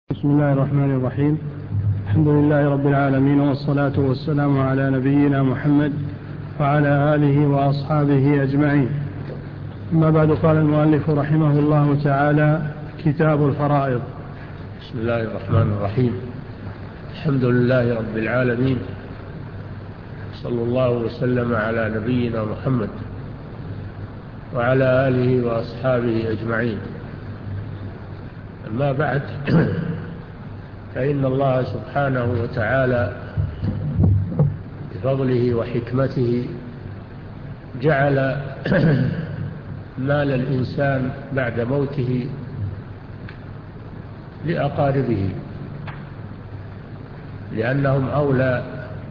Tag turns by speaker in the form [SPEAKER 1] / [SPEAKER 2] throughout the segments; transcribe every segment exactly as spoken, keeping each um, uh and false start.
[SPEAKER 1] بسم الله الرحمن الرحيم. الحمد لله رب العالمين، والصلاة والسلام على نبينا محمد وعلى آله وأصحابه أجمعين. أما بعد، قال المؤلف رحمه الله تعالى: كتاب الفرائض.
[SPEAKER 2] بسم الله الرحمن الرحيم. الحمد لله رب العالمين، صلى الله وسلم على نبينا محمد وعلى آله وأصحابه أجمعين. أما بعد، فإن الله سبحانه وتعالى بفضله وحكمته جعل مال الإنسان بعد موته لأقاربه، لأنهم أولى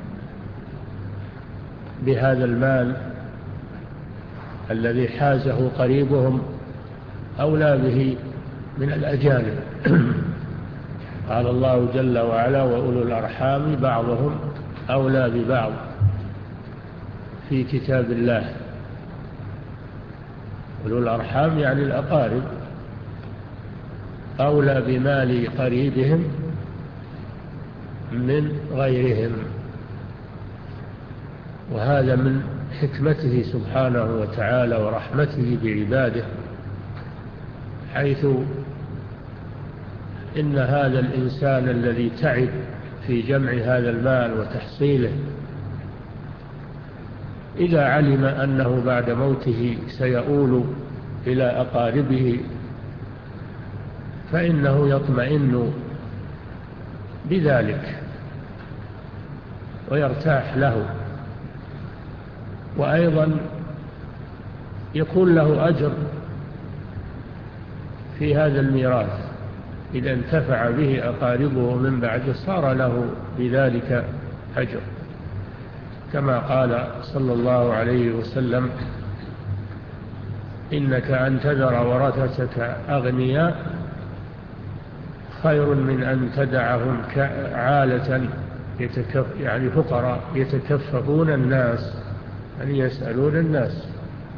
[SPEAKER 2] بهذا المال الذي حازه قريبهم، أولى به من الأجانب. قال الله جل وعلا: وأولو الأرحام بعضهم أولى ببعض في كتاب الله. أولو الأرحام يعني الأقارب، أولى بمال قريبهم من غيرهم، وهذا من حكمته سبحانه وتعالى ورحمته بعباده، حيث إن هذا الإنسان الذي تعب في جمع هذا المال وتحصيله، إذا علم أنه بعد موته سيؤول إلى أقاربه فإنه يطمئن بذلك ويرتاح له، وأيضا يكون له أجر في هذا الميراث. إذا انتفع به أقاربه من بعد صار له بذلك أجر، كما قال صلى الله عليه وسلم: إنك أن تذر ورثتك أغنياء خير من أن تدعهم عالة يتكف يعني فقراء يتكففون الناس، يعني يسألون الناس.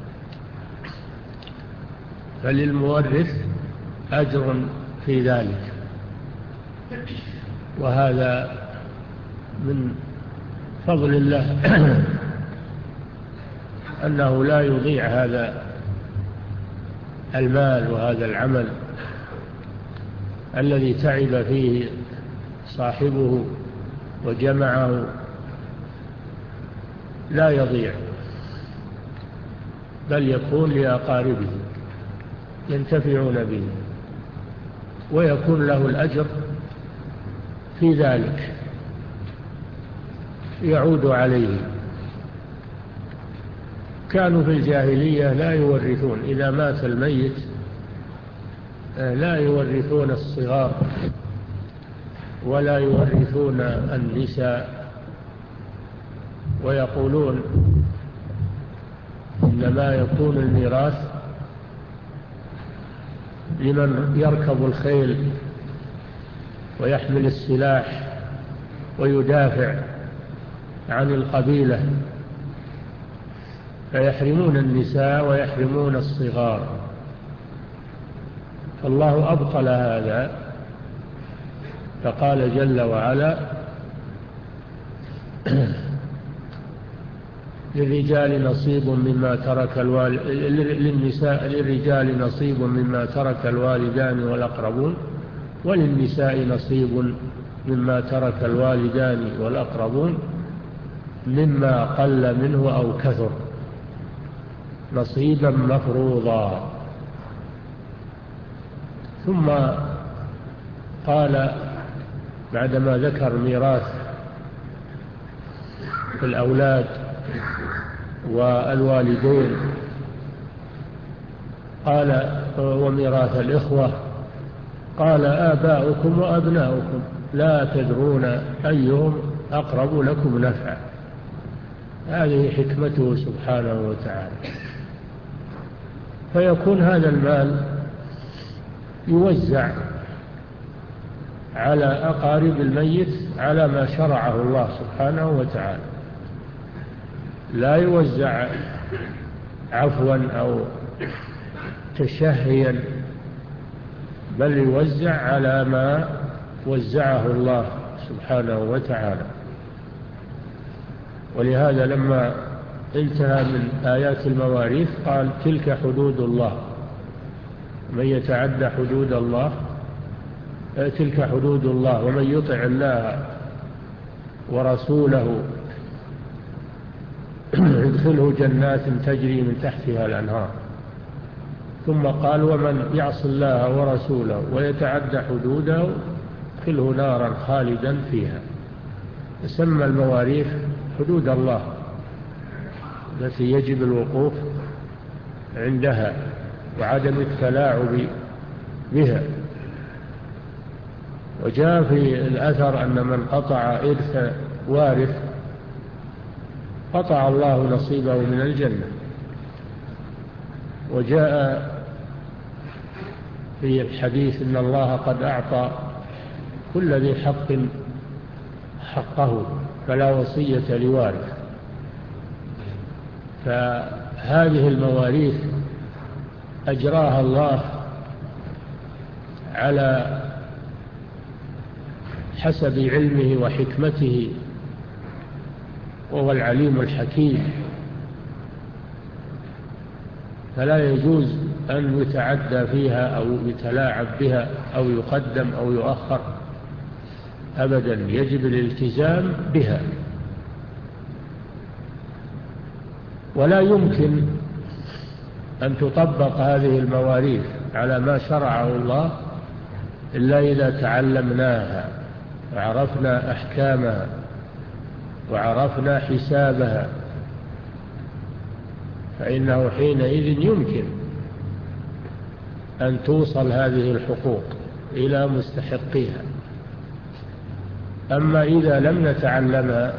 [SPEAKER 2] فللمورث أجر في ذلك، وهذا من فضل الله أنه لا يضيع هذا المال وهذا العمل الذي تعب فيه صاحبه وجمعه، لا يضيع، بل يكون لأقاربه ينتفعون به، ويكون له الأجر في ذلك يعود عليه. كانوا في الجاهلية لا يورثون، إذا مات الميت لا يورثون الصغار ولا يورثون النساء، ويقولون إنما يكون الميراث لمن يركب الخيل ويحمل السلاح ويدافع عن القبيلة، فيحرمون النساء ويحرمون الصغار. فالله أبطل هذا، فقال جل وعلا: للرجال نصيب مما ترك الوالد للنساء للرجال نصيب مما ترك الوالدان والأقربون، وللنساء نصيب مما ترك الوالدان والأقربون مما قل منه أو كثر نصيبا مفروضا. ثم قال بعدما ذكر ميراث الأولاد والوالدين، قال: وميراث الإخوة، قال: آباؤكم وأبناؤكم لا تدرون أيهم أقرب لكم نفعا. هذه حكمته سبحانه وتعالى. فيكون هذا المال يوزع على أقارب الميت على ما شرعه الله سبحانه وتعالى، لا يوزع عفوا أو تشهيا، بل يوزع على ما وزعه الله سبحانه وتعالى. ولهذا لما انتهى من آيات المواريث قال تلك حدود الله، من يتعدى حدود الله تلك حدود الله، ومن يطع الله ورسوله يدخله جنات تجري من تحتها الأنهار. ثم قال ومن يعص الله ورسوله ويتعدى حدوده يدخله نارا خالدا فيها. سمى المواريث حدود الله التي يجب الوقوف عندها وعدم التلاعب بها. وجاء في الأثر أن من قطع إرث وارث قطع الله نصيبه من الجنة. وجاء في الحديث إن الله قد أعطى كل ذي حق حقه فلا وصية لوارث. فهذه المواريث أجراها الله على حسب علمه وحكمته، وهو العليم الحكيم، فلا يجوز أن يتعدى فيها أو يتلاعب بها أو يقدم أو يؤخر أبدا، يجب الالتزام بها. ولا يمكن أن تطبق هذه المواريث على ما شرعه الله إلا إذا تعلمناها وعرفنا أحكامها وعرفنا حسابها، فإنه حينئذ يمكن أن توصل هذه الحقوق إلى مستحقيها. أما إذا لم نتعلمها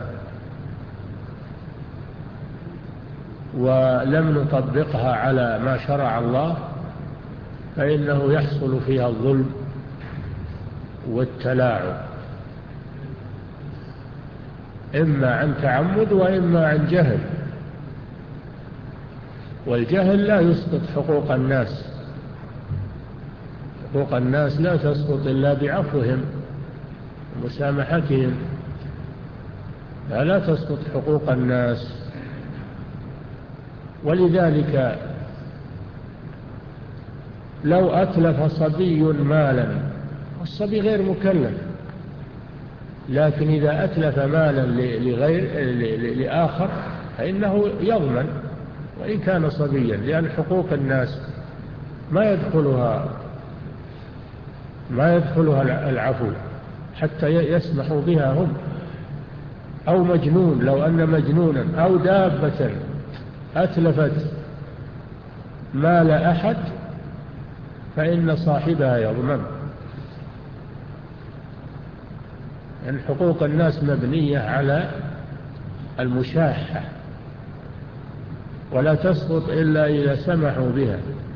[SPEAKER 2] ولم نطبقها على ما شرع الله فإنه يحصل فيها الظلم والتلاعب، إما عن تعمد وإما عن جهل. والجهل لا يسقط حقوق الناس، حقوق الناس لا تسقط إلا بعفوهم ومسامحتهم، لا تسقط حقوق الناس. ولذلك لو أتلف صبي مالا، الصبي غير مكلف، لكن إذا أتلف مالا لغير لآخر فإنه يضمن وإن كان صبيا، لأن حقوق الناس ما يدخلها ما يدخلها العفو حتى يسمحوا بها هم. أو مجنون، لو أن مجنونا أو دابة أتلفت مال أحد فإن صاحبها يضمن. أن حقوق الناس مبنية على المشاحة ولا تسقط إلا إذا سمحوا بها.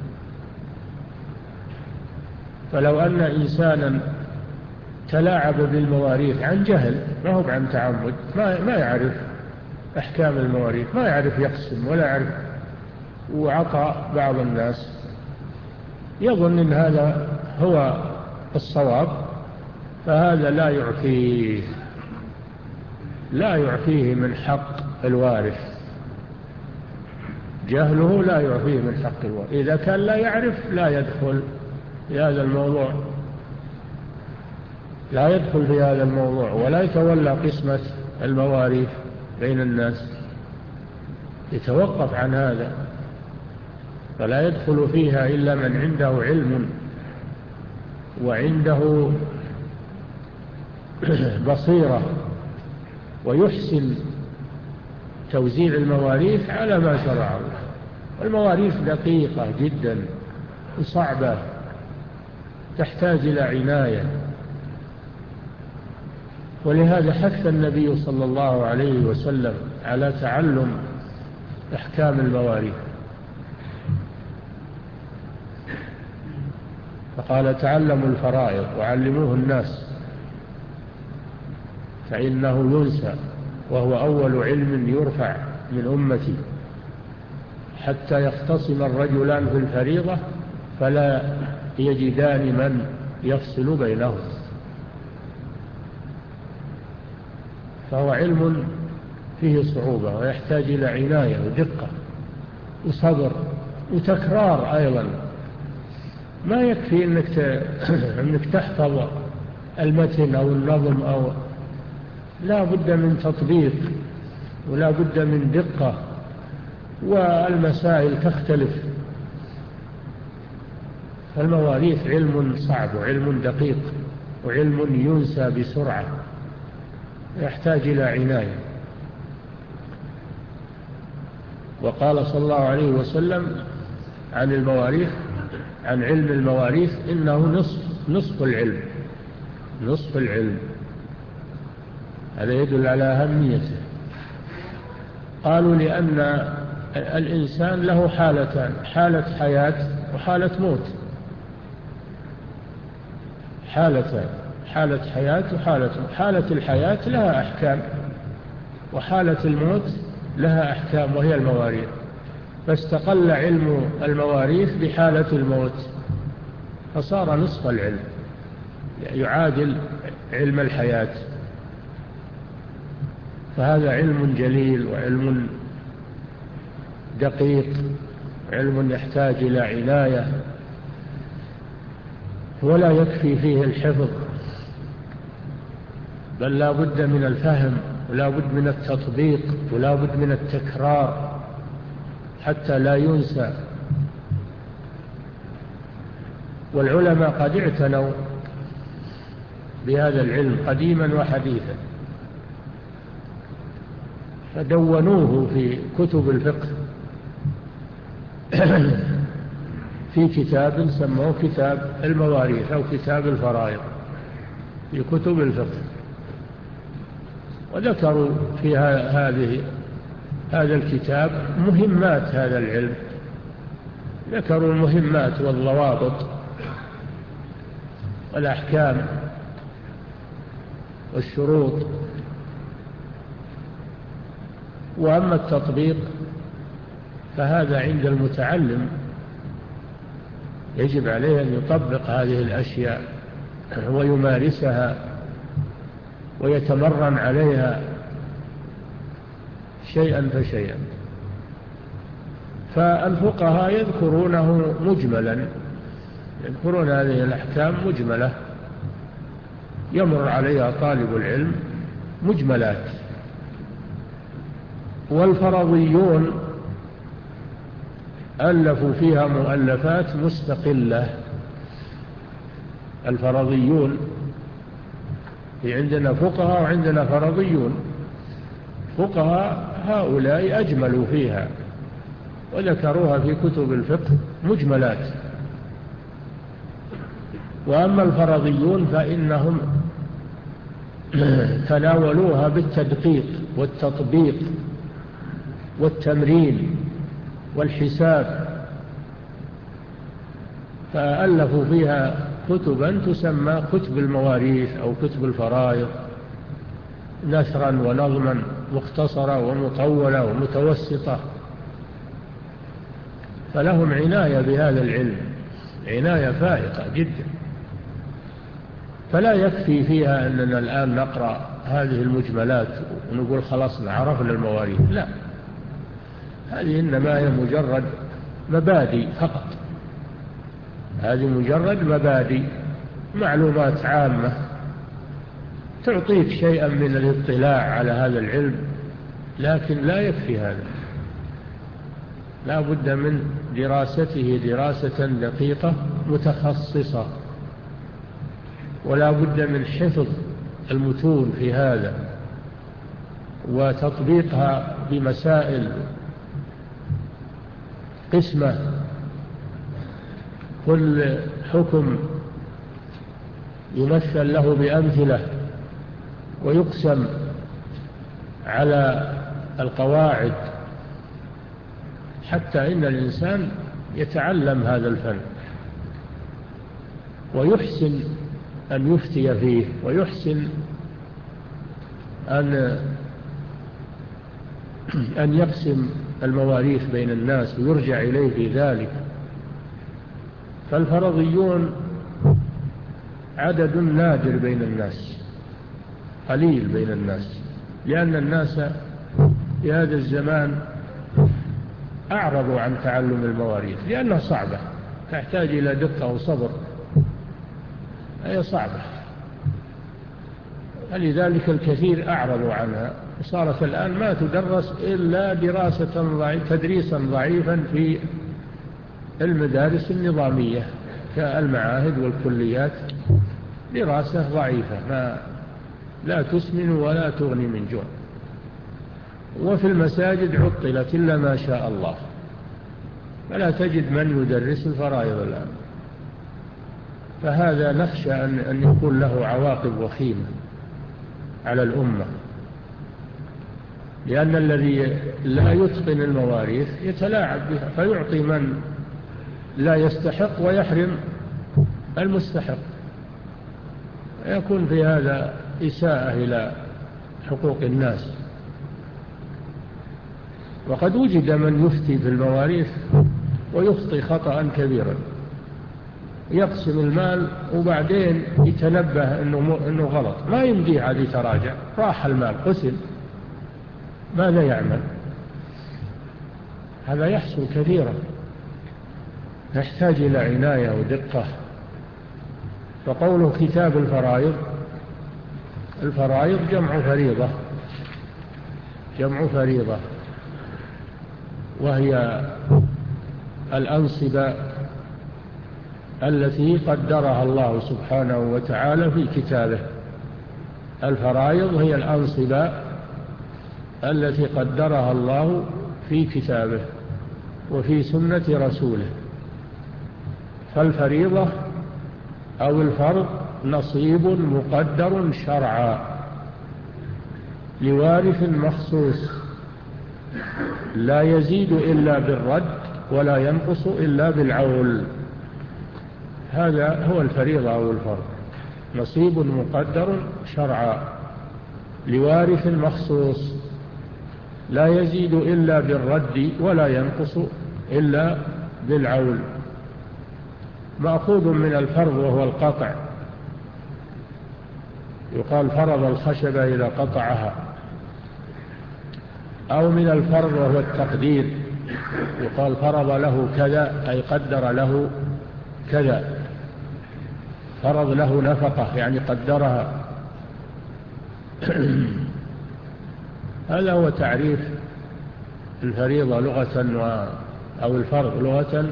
[SPEAKER 2] فلو أن إنسانا تلاعب بالمواريث عن جهل ما هو عن تعمد، ما يعرف أحكام المواريث، ما يعرف يقسم ولا يعرف، وعطى بعض الناس يظن أن هذا هو الصواب، فهذا لا يعفيه لا يعفيه من حق الوارث. جهله لا يعفيه من حق الوارث. إذا كان لا يعرف لا يدخل في هذا الموضوع، لا يدخل في هذا الموضوع ولا يتولى قسمة المواريث بين الناس، يتوقف عن هذا، فلا يدخل فيها إلا من عنده علم وعنده بصيرة ويحسن توزيع المواريث على ما شرع الله. المواريث دقيقة جدا وصعبة، تحتاج إلى عناية. ولهذا حث النبي صلى الله عليه وسلم على تعلم أحكام المواريث، فقال تعلموا الفرائض وعلموه الناس فإنه ينسى، وهو أول علم يرفع من أمتي، حتى يختصم الرجلان في الفريضة فلا يجدان من يفصل بينهم. فهو علم فيه صعوبة ويحتاج إلى عناية ودقة وصبر وتكرار أيضا. ما يكفي أنك أنك تحفظ المتن أو النظم، أو لا بد من تطبيق ولا بد من دقة، والمسائل تختلف. فالمواريث علم صعب وعلم دقيق وعلم ينسى بسرعة، يحتاج إلى عناية. وقال صلى الله عليه وسلم عن المواريث، عن علم المواريث، إنه نصف نصف العلم نصف العلم. هذا يدل على أهميته. قالوا لأن الإنسان له حالتان، حالة حياة وحالة موت. حالتان، حالة حياة وحالة موت. حالة الحياة لها أحكام، وحالة الموت لها أحكام وهي المواريث. فاستقل علم المواريث بحالة الموت، فصار نصف العلم، يعادل علم الحياة. فهذا علم جليل وعلم دقيق، علم يحتاج إلى عناية، ولا يكفي فيه الحفظ، بل لا بد من الفهم ولا بد من التطبيق ولا بد من التكرار حتى لا ينسى. والعلماء قد اعتنوا بهذا العلم قديما وحديثا، فدونوه في كتب الفقه في كتاب سموه كتاب المواريث أو كتاب الفرائض في كتب الفقه. وذكروا في هذه هذا الكتاب مهمات هذا العلم، ذكروا المهمات والضوابط والأحكام والشروط. وأما التطبيق فهذا عند المتعلم، يجب عليه أن يطبق هذه الأشياء ويمارسها ويتمرن عليها شيئا فشيئا. فالفقهاء يذكرونه مجملا، يذكرون هذه الأحكام مجملة يمر عليها طالب العلم مجملات. والفرضيون ألفوا فيها مؤلفات مستقلة. الفرضيون، في عندنا فقهاء وعندنا فرضيون. فقهاء هؤلاء أجملوا فيها وذكروها في كتب الفقه مجملات. وأما الفرضيون فإنهم تناولوها بالتدقيق والتطبيق والتمرين والحساب، فألفوا فيها كتبا تسمى كتب المواريث أو كتب الفرائض، نثرا ونظما، مختصرة ومطولة ومتوسطة. فلهم عناية بهذا العلم، عناية فائقة جدا. فلا يكفي فيها أننا الآن نقرأ هذه المجملات ونقول خلاص عرفنا المواريث، لا، هذه إنما هي مجرد مبادئ فقط. هذه مجرد مبادئ، معلومات عامة تعطيك شيئا من الاطلاع على هذا العلم، لكن لا يكفي هذا. لا بد من دراسته دراسة دقيقة متخصصة، ولا بد من حفظ المتون في هذا وتطبيقها بمسائل قسمة، كل حكم يمثل له بأمثلة ويقسم على القواعد، حتى إن الإنسان يتعلم هذا الفن ويحسن أن يفتي فيه، ويحسن أن أن يقسم المواريث بين الناس ويرجع إليه في ذلك. فالفرضيون عدد نادر بين الناس، قليل بين الناس، لأن الناس في هذا الزمان أعرضوا عن تعلم المواريث لأنها صعبة، تحتاج إلى دقة وصبر، هي صعبة، فلذلك الكثير أعرضوا عنها، وصارت الآن ما تدرس إلا دراسة ضعيف تدريسا ضعيفا في المدارس النظامية كالمعاهد والكليات، دراسة ضعيفة ما لا تسمن ولا تغني من جوع. وفي المساجد عطلت إلا ما شاء الله، فلا تجد من يدرس الفرائض الآن، فهذا نخشى أن يكون له عواقب وخيمة على الأمة، لأن الذي لا يتقن المواريث يتلاعب بها فيعطي من لا يستحق ويحرم المستحق، يكون في هذا إساءة إلى حقوق الناس. وقد وجد من يفتي في المواريث ويخطئ خطأ كبيرا، يقسم المال وبعدين يتنبه إنه, إنه غلط، ما يمديه عاد يتراجع، راح المال قسم، ماذا يعمل؟ هذا يحصل كثيرا، يحتاج إلى عناية ودقة. فقوله كتاب الفرائض، الفرائض جمع فريضة، جمع فريضة، وهي الأنصبة التي قدرها الله سبحانه وتعالى في كتابه. الفرائض هي الأنصبة التي قدرها الله في كتابه وفي سنة رسوله. فالفريضة أو الفرض نصيب مقدر شرعا لوارث مخصوص لا يزيد إلا بالرد ولا ينقص إلا بالعول. هذا هو الفريضة أو الفرض، نصيب مقدر شرعا لوارث مخصوص لا يزيد إلا بالرد ولا ينقص إلا بالعول. مأخوذ من الفرض وهو القطع، يقال فرض الخشبة إذا قطعها، أو من الفرض وهو التقدير، يقال فرض له كذا أي قدر له كذا، فرض له نفقة يعني قدرها. هذا هو تعريف الفريضة لغة و... أو الفرض لغة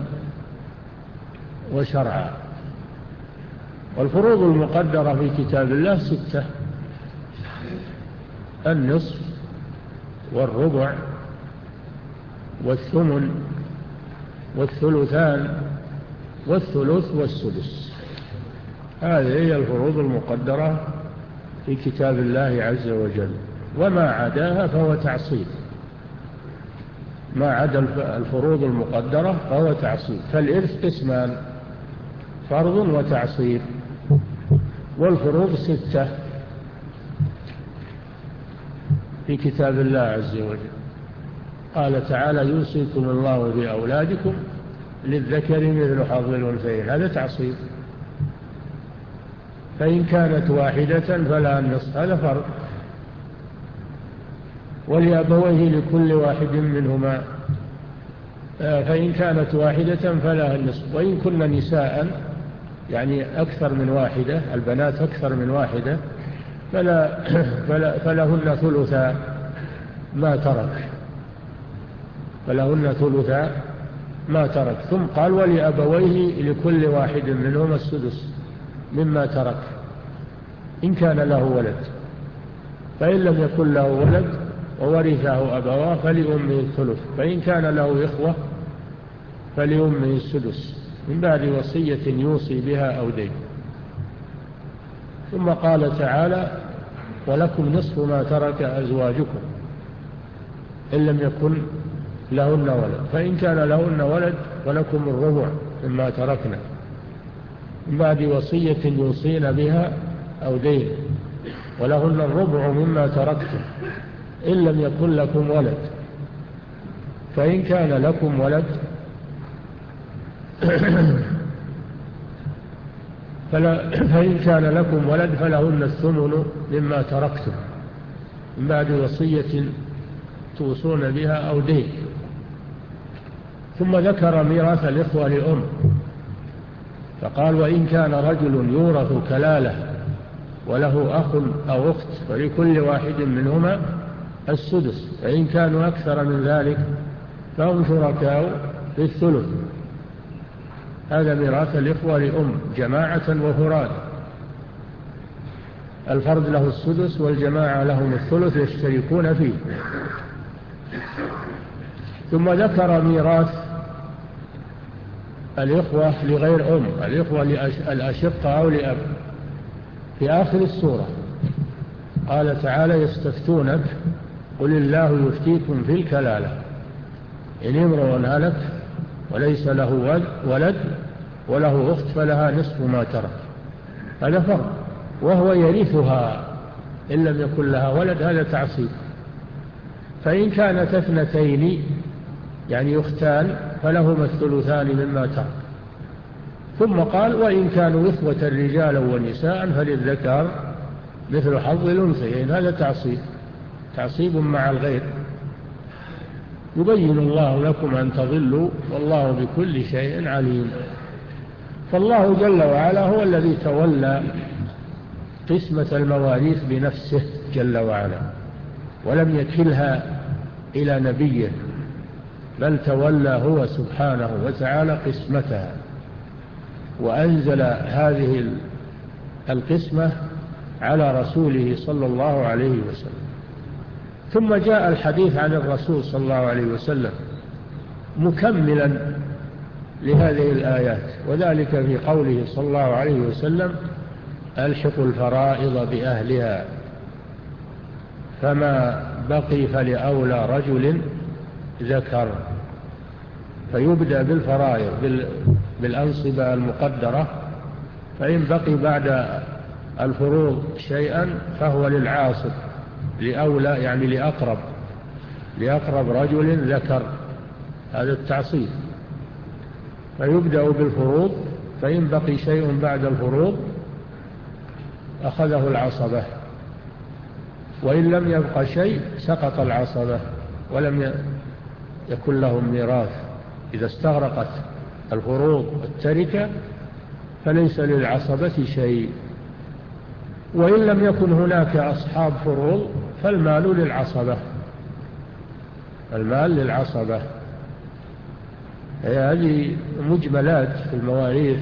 [SPEAKER 2] وشرعا. والفروض المقدرة في كتاب الله ستة: النصف والربع والثمن والثلثان والثلث والسدس. هذه هي الفروض المقدرة في كتاب الله عز وجل، وما عداها فهو تعصيب، ما عدا الفروض المقدرة فهو تعصيب. فالإرث قسمان: فرض وتعصيب. والفروض ستة في كتاب الله عز وجل. قال تعالى: يوصيكم الله بأولادكم للذكر مثل حظ الأنثيين. هذا تعصيب. فإن كانت واحدة فلها النصف، هذا فرض. ولأبويه لكل واحد منهما، فإن كانت واحدة فلها النصف. وإن كن نساء يعني أكثر من واحدة، البنات أكثر من واحدة، فلا فلا فلهن ثلثا ما ترك، فلهن ثلثا ما ترك. ثم قال: ولأبويه لكل واحد منهما السدس مما ترك إن كان له ولد. فإن لم يكن له ولد وورثه أبواه فلأمه الثلث، فإن كان له إخوة فلأمه السدس من بعد وصية يوصي بها أو دين. ثم قال تعالى: ولكم نصف ما ترك أزواجكم إن لم يكن لهن ولد، فإن كان لهن ولد فلكم الربع مما تركنا من بعد وصية يوصين بها أو دين، ولهن الربع مما تركتم إن لم يكن لكم ولد. فإن كان لكم ولد فلا فإن كان لكم ولد فلهن الثمن مما تركتم من بعد وصية توصون بها أو دين. ثم ذكر ميراث الإخوة لأم فقال وإن كان رجل يورث كلالة وله أخ أو أخت فلكل واحد منهما السدس، فإن كانوا أكثر من ذلك فهم شركاء في الثلث. هذا ميراث الإخوة لأم جماعة وفراد، الفرد له السدس والجماعة لهم الثلث يشتركون فيه. ثم ذكر ميراث الإخوة لغير أم، الإخوة الأشقة أو لأب في آخر السورة. قال تعالى يستفتونك قل الله يفتيكم في الكلالة إن امرؤ هلك وليس له ولد وله أخت فلها نصف ما ترك. هذا فرق، وهو يرثها إن لم يكن لها ولد، هذا تعصيب. فإن كانت اثنتين يعني أختان فلهما الثلثان مما ترك. ثم قال وإن كانوا إخوة رجالا ونساء فللذكر مثل حظ الأنثيين. هذا تعصيب، تعصيب مع الغير. يبين الله لكم أن تضلوا والله بكل شيء عليم. فالله جل وعلا هو الذي تولى قسمة المواريث بنفسه جل وعلا، ولم يكلها إلى نبيه، بل تولى هو سبحانه وتعالى قسمتها، وأنزل هذه القسمة على رسوله صلى الله عليه وسلم. ثم جاء الحديث عن الرسول صلى الله عليه وسلم مكملا لهذه الآيات، وذلك في قوله صلى الله عليه وسلم ألحقوا الفرائض بأهلها فما بقي فلأولى رجل ذكر. فيبدأ بالفرائض بالأنصبة المقدرة، فإن بقي بعد الفروض شيئا فهو للعاصب لأولى يعني لأقرب لأقرب رجل ذكر. هذا التعصيب. فيبدأ بالفروض، فإن بقي شيء بعد الفروض أخذه العصبة، وإن لم يبقى شيء سقط العصبة ولم يكن لهم ميراث. إذا استغرقت الفروض التركة فليس للعصبة شيء. وإن لم يكن هناك أصحاب فروض فالمال للعصبة، المال للعصبة. هذه مجملات في المواريث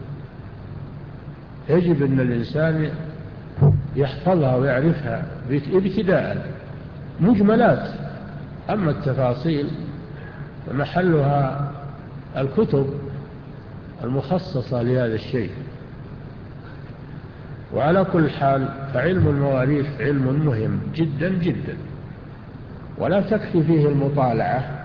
[SPEAKER 2] يجب أن الإنسان يحفظها ويعرفها ابتداء، مجملات. أما التفاصيل فمحلها الكتب المخصصة لهذا الشيء. وعلى كل حال فعلم المواريث علم مهم جدا جدا، ولا تكفي فيه المطالعة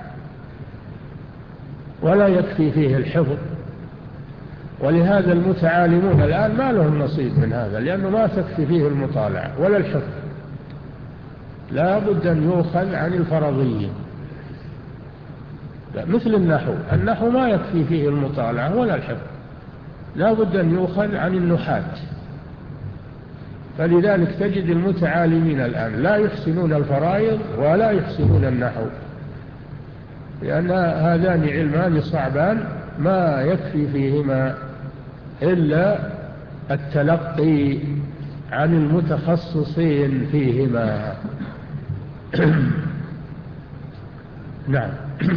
[SPEAKER 2] ولا يكفي فيه الحفظ. ولهذا المتعالمون الآن ما لهم نصيب من هذا، لأنه ما تكفي فيه المطالعة ولا الحفظ. لا بد أن يؤخذ عن الفرضيين. مثل النحو، النحو ما يكفي فيه المطالعة ولا الحفظ، لا بد أن يؤخذ عن النحاة. فلذلك تجد المتعالمين الآن لا يحسنون الفرائض ولا يحسنون النحو، لأن هذان علمان صعبان ما يكفي فيهما إلا التلقي عن المتخصصين فيهما. نعم.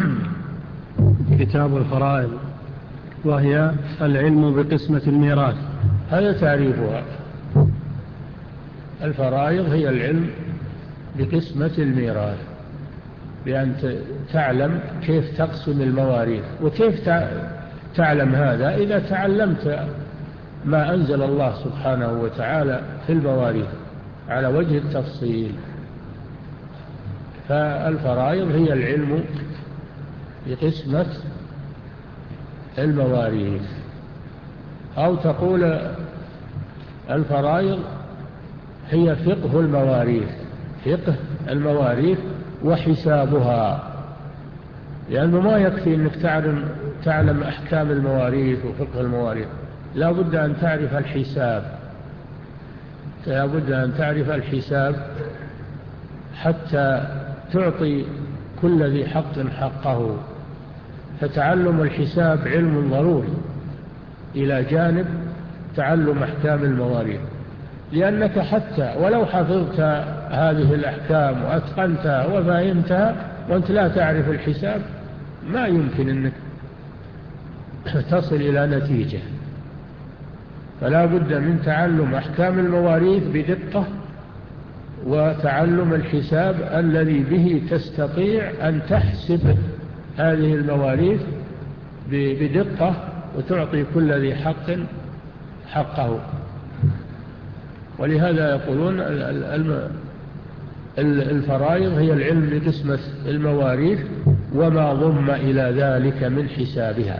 [SPEAKER 1] كتاب الفرائض، وهي العلم بقسمة الميراث.
[SPEAKER 2] هذا تعريفها. الفرائض هي العلم بقسمة الميراث، بأن تعلم كيف تقسم المواريث. وكيف تعلم هذا؟ إذا تعلمت ما أنزل الله سبحانه وتعالى في المواريث على وجه التفصيل. فالفرائض هي العلم بقسمة المواريث، أو تقول الفرائض هي فقه المواريث، فقه المواريث وحسابها. لأنه ما يكفي أنك تعلم, تعلم أحكام المواريث وفقه المواريث، لا بد أن تعرف الحساب، لا بد أن تعرف الحساب حتى تعطي كل ذي حق حقه. فتعلم الحساب علم ضروري إلى جانب تعلم أحكام المواريث، لأنك حتى ولو حفظت هذه الأحكام وأتقنتها وفهمتها وأنت لا تعرف الحساب ما يمكن أنك تصل إلى نتيجة. فلا بد من تعلم أحكام المواريث بدقة، وتعلم الحساب الذي به تستطيع أن تحسب هذه المواريث بدقة وتعطي كل ذي حق حقه. ولهذا يقولون الفرائض هي العلم بقسمة المواريث وما ضم إلى ذلك من حسابها.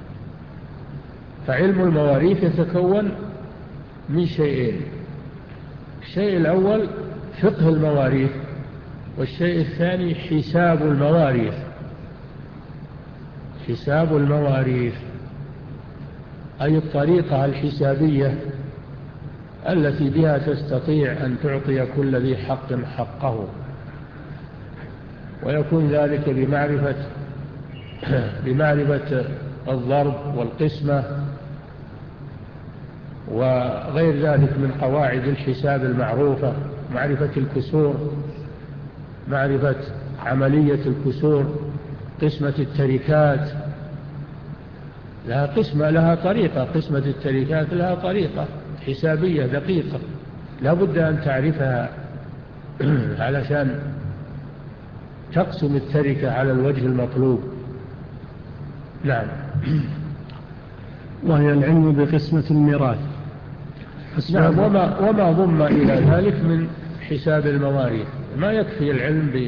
[SPEAKER 2] فعلم المواريث يتكون من شيئين: الشيء الأول فقه المواريث، والشيء الثاني حساب المواريث. حساب المواريث أي الطريقة الحسابية التي بها تستطيع أن تعطي كل ذي حق حقه، ويكون ذلك بمعرفة بمعرفة الضرب والقسمة وغير ذلك من قواعد الحساب المعروفة، معرفة الكسور، معرفة عملية الكسور، قسمة التركات لها قسمة، لها طريقة، قسمة التركات لها طريقة حسابية دقيقة لا بد أن تعرفها علشان تقسم التركة على الوجه المطلوب. نعم.
[SPEAKER 1] وهي العلم بقسمة الميراث.
[SPEAKER 2] نعم. وما, وما ضم إلى ذلك من حساب المواريث. ما يكفي العلم ب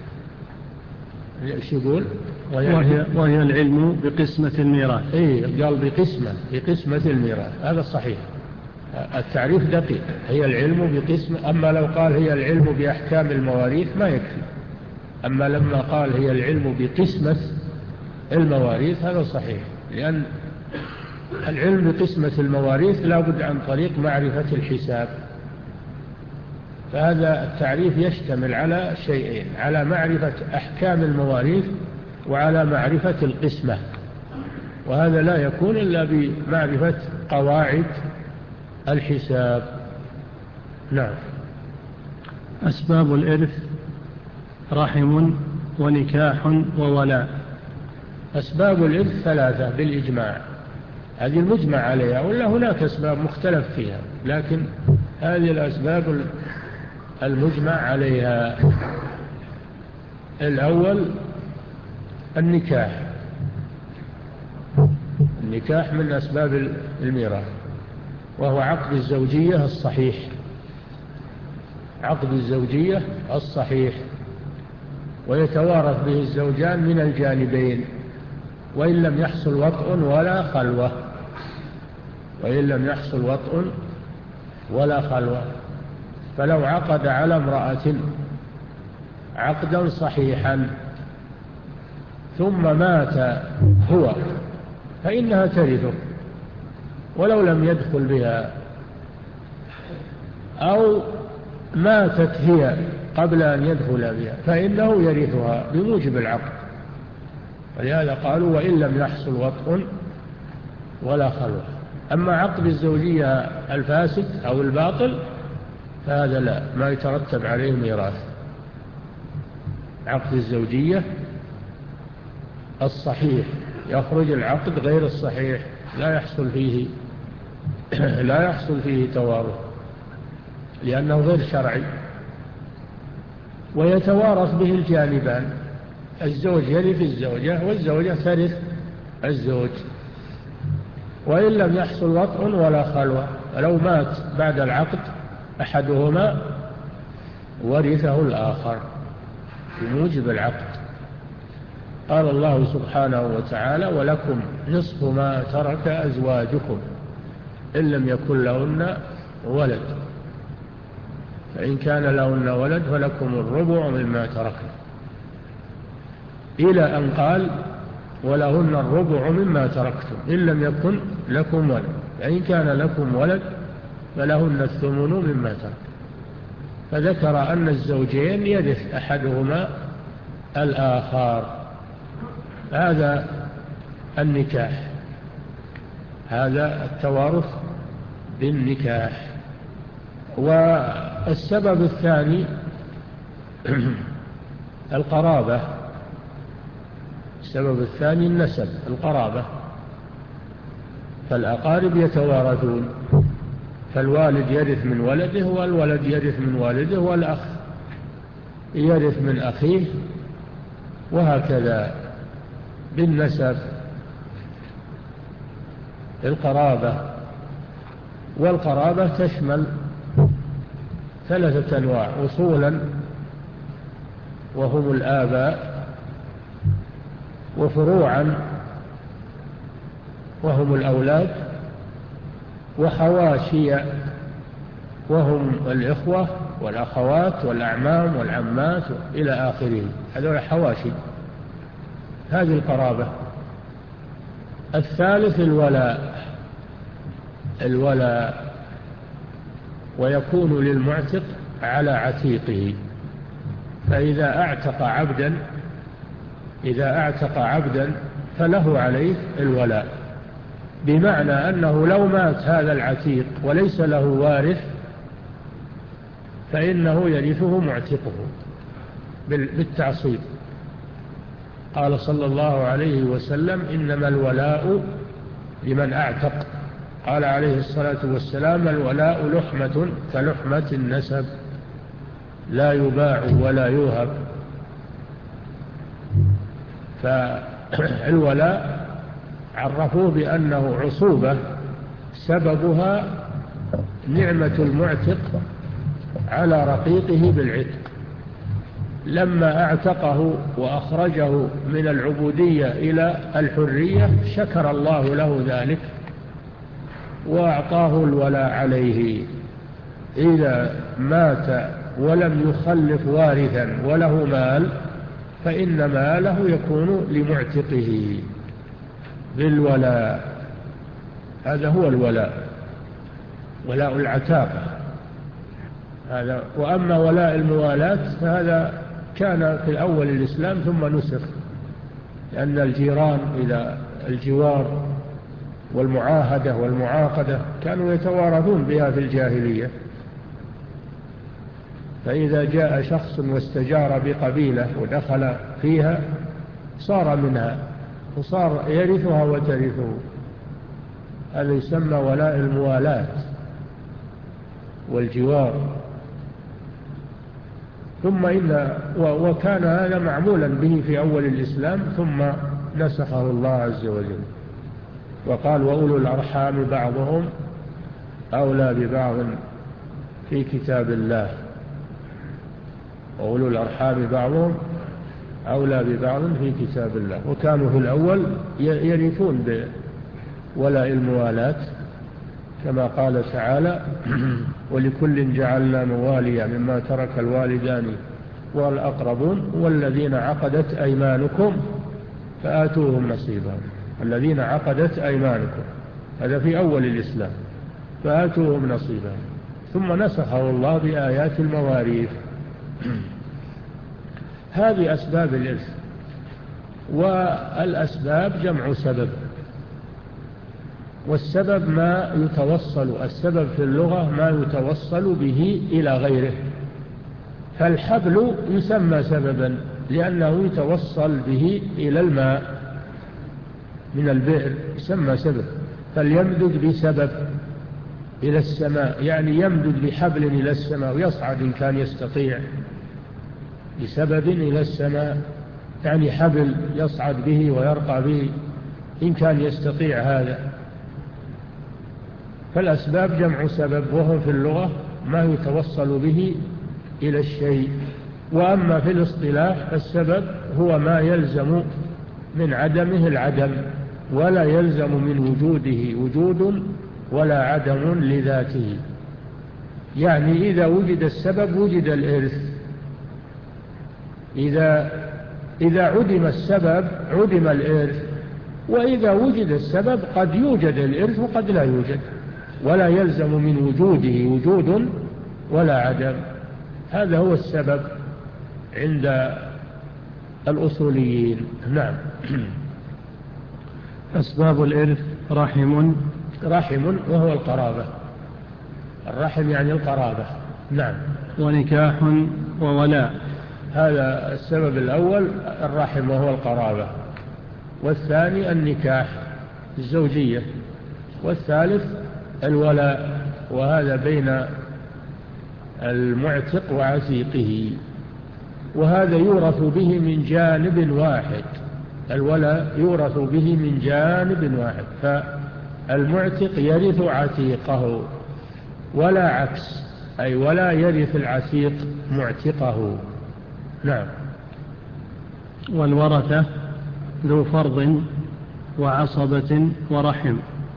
[SPEAKER 2] ايش يقول
[SPEAKER 1] وهي, وهي العلم بقسمة الميراث.
[SPEAKER 2] ايه قال بقسمة بقسمة الميراث، هذا صحيح، التعريف دقيق، هي العلم بقسمة. أما لو قال هي العلم بأحكام المواريث ما يكفي، أما لما قال هي العلم بقسمة المواريث هذا صحيح، لأن العلم بقسمة المواريث لا بد عن طريق معرفة الحساب. فهذا التعريف يشتمل على شيئين: على معرفة أحكام المواريث وعلى معرفة القسمة، وهذا لا يكون إلا بمعرفة قواعد الحساب. نعم.
[SPEAKER 1] أسباب الإرث: رحم ونكاح وولاء.
[SPEAKER 2] أسباب الإرث ثلاثة بالإجماع، هذه المجمع عليها، ولا هناك أسباب مختلف فيها، لكن هذه الأسباب المجمع عليها. الأول النكاح. النكاح من أسباب الميراث، وهو عقد الزوجية الصحيح، عقد الزوجية الصحيح، ويتوارث به الزوجان من الجانبين وإن لم يحصل وطء ولا خلوة، وإن لم يحصل وطء ولا خلوة. فلو عقد على امرأة عقدا صحيحا ثم مات هو فإنها ترثه ولو لم يدخل بها، أو ماتت هي قبل أن يدخل بها فإنه يرثها بموجب العقد. ولهذا قالوا وإن لم يحصل وطء ولا خلوة. أما عقد الزوجية الفاسد أو الباطل فهذا لا، ما يترتب عليه ميراث. عقد الزوجية الصحيح يخرج العقد غير الصحيح، لا يحصل فيه لا يحصل فيه توارث لأنه غير شرعي، ويتوارث به الجانبان، الزوج يرث الزوجة والزوجة ترث الزوج. وإن لم يحصل وطء ولا خلوة، لو مات بعد العقد أحدهما ورثه الآخر بموجب العقد. قال الله سبحانه وتعالى ولكم نصف ما ترك أزواجكم إن لم يكن لهن ولد، فإن كان لهن ولد فلكم الربع مما تركن، إلى أن قال ولهن الربع مما تركتم إن لم يكن لكم ولد، فإن كان لكم ولد فلهن الثمن مما ترك. فذكر أن الزوجين يرث أحدهما الآخر. هذا النكاح، هذا التوارث بالنكاح. والسبب الثاني القرابة. السبب الثاني النسب، القرابة. فالأقارب يتوارثون، فالوالد يرث من ولده، والولد يرث من والده، والأخ يرث من أخيه، وهكذا بالنسب، القرابة. والقرابة تشمل ثلاثة أنواع: أصولا وهم الآباء، وفروعا وهم الأولاد، وحواشي وهم الإخوة والأخوات والأعمام والعمات إلى آخره. هذول حواشي، هذه القرابة. الثالث الولاء، الولاء ويكون للمعتق على عتيقه. فإذا اعتق عبدا إذا اعتق عبدا فله عليه الولاء، بمعنى أنه لو مات هذا العتيق وليس له وارث فإنه يرثه معتقه بالتعصيب. قال صلى الله عليه وسلم: إنما الولاء لمن اعتق. قال عليه الصلاة والسلام: الولاء لحمة كلحمة النسب، لا يباع ولا يوهب. فالولاء عرفوه بأنه عصوبة سببها نعمة المعتق على رقيقه بالعتق. لما اعتقه وأخرجه من العبودية إلى الحرية شكر الله له ذلك وأعطاه الولاء عليه. إذا مات ولم يخلف وارثا وله مال فإن ماله يكون لمعتقه بالولاء. هذا هو الولاء، ولاء العتاقة هذا. وأما ولاء الموالاة فهذا كان في الأول الإسلام ثم نسخ، لأن الجيران إلى الجوار والمعاهدة والمعاقدة كانوا يتوارثون بها في الجاهلية. فإذا جاء شخص واستجار بقبيلة ودخل فيها صار منها وصار يرثها وترثه. هذا يسمى ولاء الموالاة والجوار. ثم إن وكان هذا معمولا به في أول الإسلام ثم نسخه الله عز وجل وقال: وأولو الأرحام بعضهم أولى ببعض في كتاب الله. وأولو الأرحام بعضهم أولى ببعض في كتاب الله. وكانوا في الأول يرثون بولاء الموالاة كما قال تعالى: ولكل جعلنا مواليا مما ترك الوالدان والأقربون والذين عقدت أيمانكم فآتوهم نصيبهم. الذين عقدت أيمانكم، هذا في أول الإسلام، فآتوهم نصيبهم. ثم نسخه الله بآيات المواريث. هذه أسباب الإرث. والأسباب جمع سبب، والسبب ما يتوصل، السبب في اللغة ما يتوصل به إلى غيره. فالحبل يسمى سببا لأنه يتوصل به إلى الماء من البئر، يسمى سبب. فليمدد بسبب إلى السماء، يعني يمدد بحبل إلى السماء ويصعد إن كان يستطيع، بسبب إلى السماء، يعني حبل يصعد به ويرقى به إن كان يستطيع هذا. فالأسباب جمع سبب، وهو في اللغة ما يتوصل به إلى الشيء. وأما في الاصطلاح السبب هو ما يلزم من عدمه العدم، ولا يلزم من وجوده وجود ولا عدم لذاته. يعني إذا وجد السبب وجد الإرث، إذا إذا عدم السبب عدم الإرث، وإذا وجد السبب قد يوجد الإرث وقد لا يوجد، ولا يلزم من وجوده وجود ولا عدم. هذا هو السبب عند الأصوليين. نعم.
[SPEAKER 1] أسباب الإرث رحم
[SPEAKER 2] رحم وهو القرابة، الرحم يعني القرابة. نعم.
[SPEAKER 1] ونكاح وولاء.
[SPEAKER 2] هذا السبب الأول الرحم وهو القرابة، والثاني النكاح الزوجية، والثالث الولاء، وهذا بين المعتق وعتيقه، وهذا يورث به من جانب واحد. الولاء يورث به من جانب واحد، فالمعتق يرث عتيقه ولا عكس، أي ولا يرث العتيق معتقه. نعم.
[SPEAKER 1] والورثة ذو فرض وعصبة ورحم.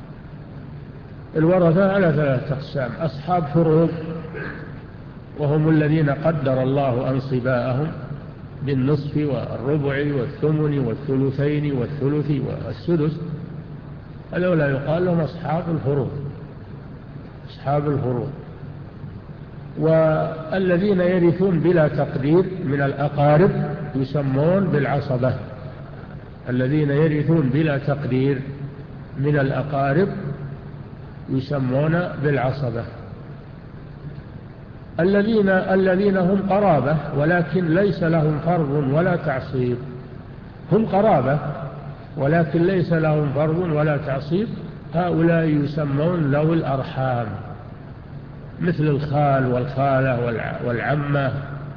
[SPEAKER 2] الورثة على ثلاثة أقسام: أصحاب فروض، وهم الذين قدر الله أنصباءهم بالنصف والربع والثمن والثلثين والثلث والسدس، هؤلاء يقال لهم أصحاب الفروض، أصحاب الفروض. والذين يرثون بلا تقدير من الأقارب يسمون بالعصبة، الذين يرثون بلا تقدير من الأقارب يسمون بالعصبة. الذين الذين هم قرابة ولكن ليس لهم فرض ولا تعصيب، هم قرابة ولكن ليس لهم فرض ولا تعصيب، هؤلاء يسمون ذوي الأرحام، مثل الخال والخالة والعمة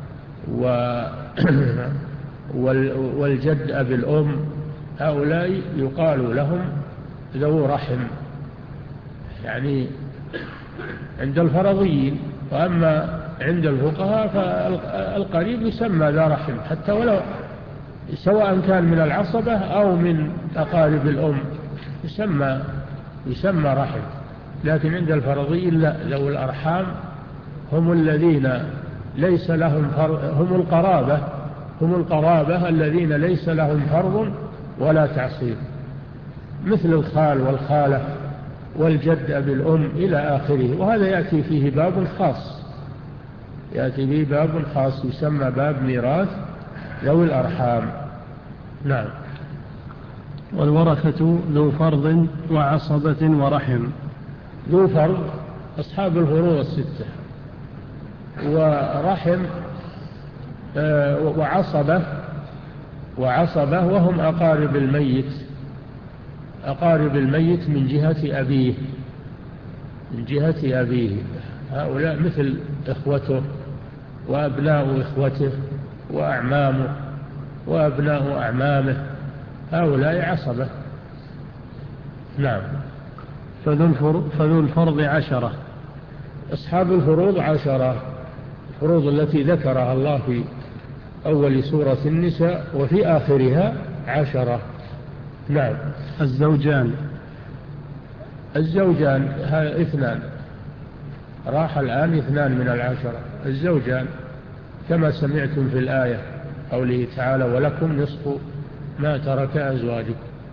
[SPEAKER 2] والجد أبي الأم، هؤلاء يقال لهم ذو رحم يعني عند الفرضيين. وأما عند الفقهاء فالقريب يسمى ذا رحم، حتى ولو سواء كان من العصبة أو من أقارب الأم يسمى يسمى رحم. لكن عند الفرضيين لا، ذو الأرحام هم الذين ليس لهم فرض، هم القرابة هم القرابة الذين ليس لهم فرض ولا تعصيب، مثل الخال والخالة والجد أبي الأم إلى آخره. وهذا يأتي فيه باب خاص، يأتي فيه باب خاص يسمى باب ميراث ذوي الأرحام. نعم.
[SPEAKER 1] والورثة ذو فرض وعصبة ورحم.
[SPEAKER 2] ذو فرض أصحاب الفروض الستة، ورحم وعصبة وعصبة وهم أقارب الميت، أقارب الميت من جهة أبيه من جهة أبيه هؤلاء مثل إخوته وأبناء إخوته وأعمامه وأبناء أعمامه، هؤلاء عصبة. نعم.
[SPEAKER 1] فذو الفرض عشرة.
[SPEAKER 2] أصحاب الفروض عشرة، الفروض التي ذكرها الله في أول سورة النساء وفي آخرها عشرة. نعم.
[SPEAKER 1] الزوجان.
[SPEAKER 2] الزوجان اثنان، راح الآن اثنان من العشرة. الزوجان كما سمعتم في الآية قوله تعالى: ولكم نصف ما ترك أزواجكم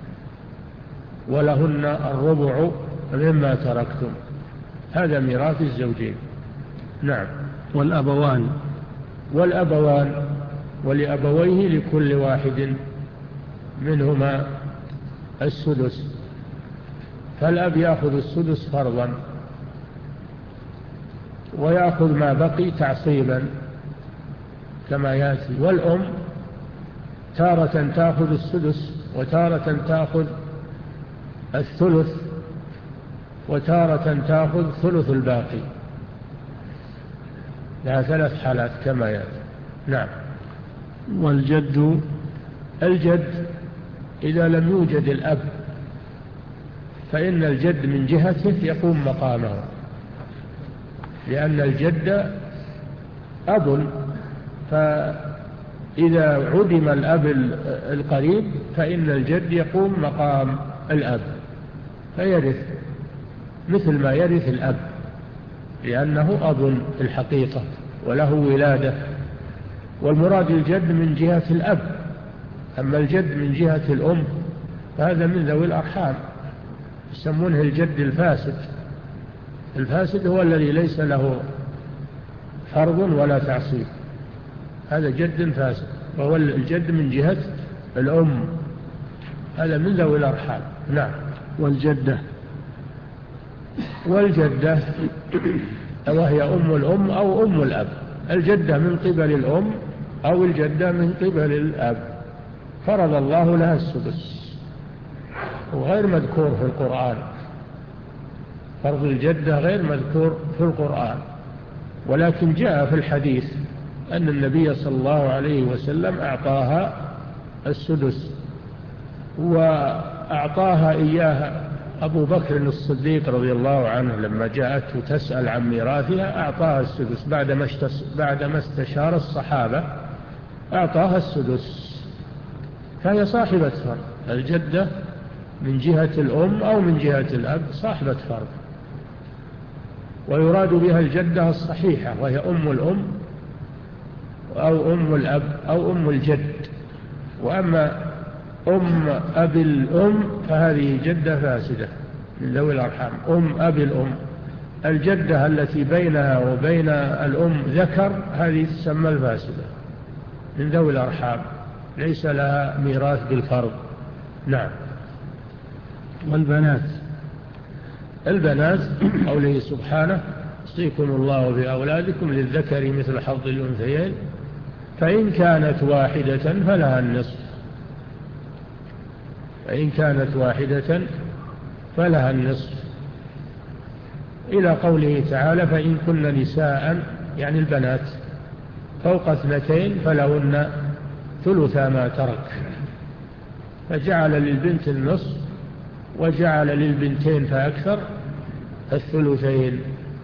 [SPEAKER 2] ولهن الربع مما تركتم، هذا ميراث الزوجين. نعم.
[SPEAKER 1] والأبوان.
[SPEAKER 2] والأبوان ولأبويه لكل واحد منهما السدس، فالأب يأخذ السدس فرضا ويأخذ ما بقي تعصيبا كما يأتي. والأم تارة تأخذ السدس وتارة تأخذ الثلث وتارة تأخذ ثلث الباقي، لها ثلاث حالات كما يأتي. نعم.
[SPEAKER 1] والجد.
[SPEAKER 2] الجد إذا لم يوجد الأب فإن الجد من جهته يقوم مقامه، لأن الجد أب، فإذا عدم الأب القريب فإن الجد يقوم مقام الأب فيرث مثل ما يرث الأب، لأنه أب في الحقيقة وله ولادة. والمراد الجد من جهة الأب، أما الجد من جهة الأم فهذا من ذوي الأرحام، يسمونه الجد الفاسد. الفاسد هو الذي ليس له فرض ولا تعصيب، هذا جد فاسد، وهو الجد من جهة الأم، هذا من ذوي الأرحام. نعم.
[SPEAKER 1] والجدة
[SPEAKER 2] والجدة وهي أم الأم أو أم الأب، الجدة من قبل الأم أو الجدة من قبل الأب، فرض الله لها السدس، وغير مذكور في القرآن، فرض الجدة غير مذكور في القرآن، ولكن جاء في الحديث أن النبي صلى الله عليه وسلم أعطاها السدس، وأعطاها إياها أبو بكر الصديق رضي الله عنه لما جاءته تسأل عن ميراثها أعطاها السدس، بعدما استشار الصحابة أعطاها السدس، فهي صاحبة فرض، الجدة من جهة الأم أو من جهة الأب صاحبة فرض، ويراد بها الجدة الصحيحة وهي أم الأم أو أم الأب أو أم الجد. وأما أم أبي الأم فهذه جدة فاسدة من ذوي الأرحام. أم أبي الأم، الجدة التي بينها وبين الأم ذكر، هذه تسمى الفاسدة من ذوي الأرحام، ليس لها ميراث بالفرض. نعم.
[SPEAKER 1] والبنات
[SPEAKER 2] البنات قوله سبحانه يوصيكم الله بأولادكم للذكر مثل حظ الأنثيين فإن كانت واحدة فلها النصف، فإن كانت واحدة فلها النصف، إلى قوله تعالى فإن كن نساء يعني البنات فوق اثنتين فلهن ثلثا ما ترك، فجعل للبنت النصف وجعل للبنتين فأكثر الثلثين،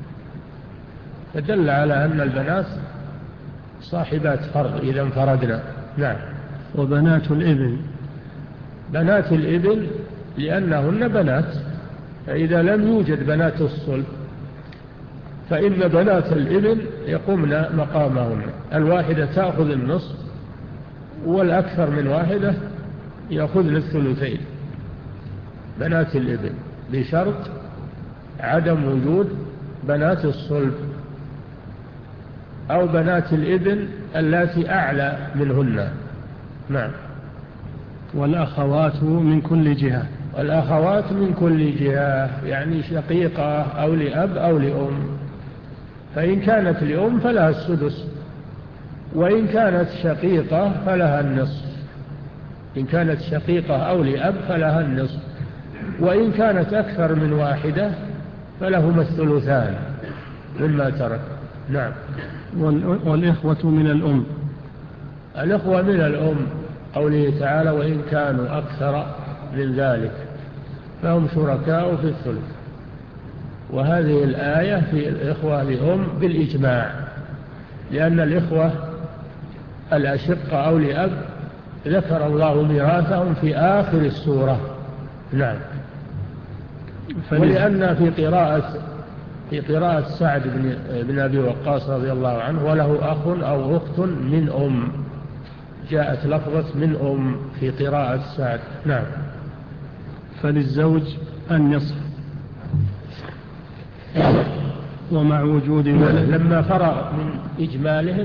[SPEAKER 2] فدل على أن البنات صاحبات فرض إذا انفردنا. نعم.
[SPEAKER 1] وبنات الابن،
[SPEAKER 2] بنات الابن لأنهن بنات، فإذا لم يوجد بنات الصلب فإن بنات الابن يقومن مقامهن، الواحدة تأخذ النصف والأكثر من واحدة يأخذن الثلثين، بنات الابن بشرط عدم وجود بنات الصلب أو بنات الابن التي أعلى منهن. نعم.
[SPEAKER 1] والأخوات من كل جهة،
[SPEAKER 2] والأخوات من كل جهة يعني شقيقة أو لأب أو لأم، فإن كانت لأم فلها السدس، وإن كانت شقيقة فلها النصف، إن كانت شقيقة أو لأب فلها النصف، وإن كانت أكثر من واحدة فلهما الثلثان مما ترك. نعم.
[SPEAKER 1] والإخوة من الأم،
[SPEAKER 2] الإخوة من الأم قوله تعالى وإن كانوا أكثر من ذلك فهم شركاء في الثلث، وهذه الآية في الإخوة لأم بالإجماع، لأن الإخوة الأشقة أو لأب ذكر الله ميراثهم في آخر السورة. نعم. ولأن في قراءة في قراءة سعد بن, بن أبي وقاص رضي الله عنه وله أخ أو أخت من أم، جاءت لفظة من أم في قراءة سعد. نعم.
[SPEAKER 1] فللزوج النصف ومع وجود ولد.
[SPEAKER 2] لما فرغ من إجمالهم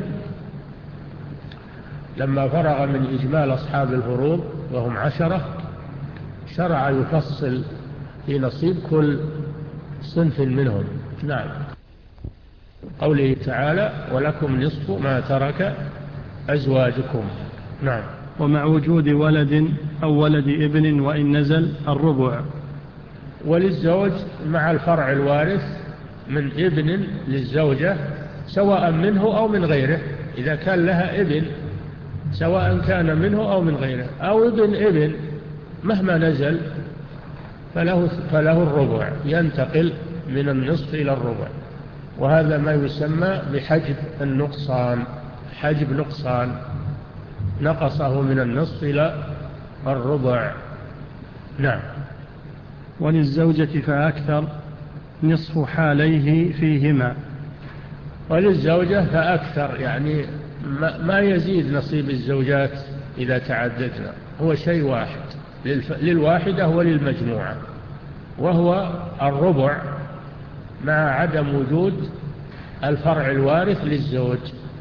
[SPEAKER 2] لما فرغ من إجمال أصحاب الفروض وهم عشرة شرع يفصل في نصيب كل صنف منهم. نعم. قوله تعالى ولكم نصف ما ترك أزواجكم. نعم.
[SPEAKER 1] ومع وجود ولد أو ولد ابن وإن نزل الربع.
[SPEAKER 2] وللزوج مع الفرع الوارث من ابن للزوجة سواء منه أو من غيره، إذا كان لها ابن سواء كان منه أو من غيره، أو ابن ابن مهما نزل فله, فله الربع، ينتقل من النصف إلى الربع، وهذا ما يسمى بحجب النقصان، حجب نقصان نقصه من النصف إلى الربع. نعم.
[SPEAKER 1] وللزوجة فأكثر نصف حاليه فيهما.
[SPEAKER 2] وللزوجة فأكثر يعني ما يزيد نصيب الزوجات إذا تعددنا، هو شيء واحد للواحدة وللمجموعة، وهو الربع مع عدم وجود الفرع الوارث للزوج،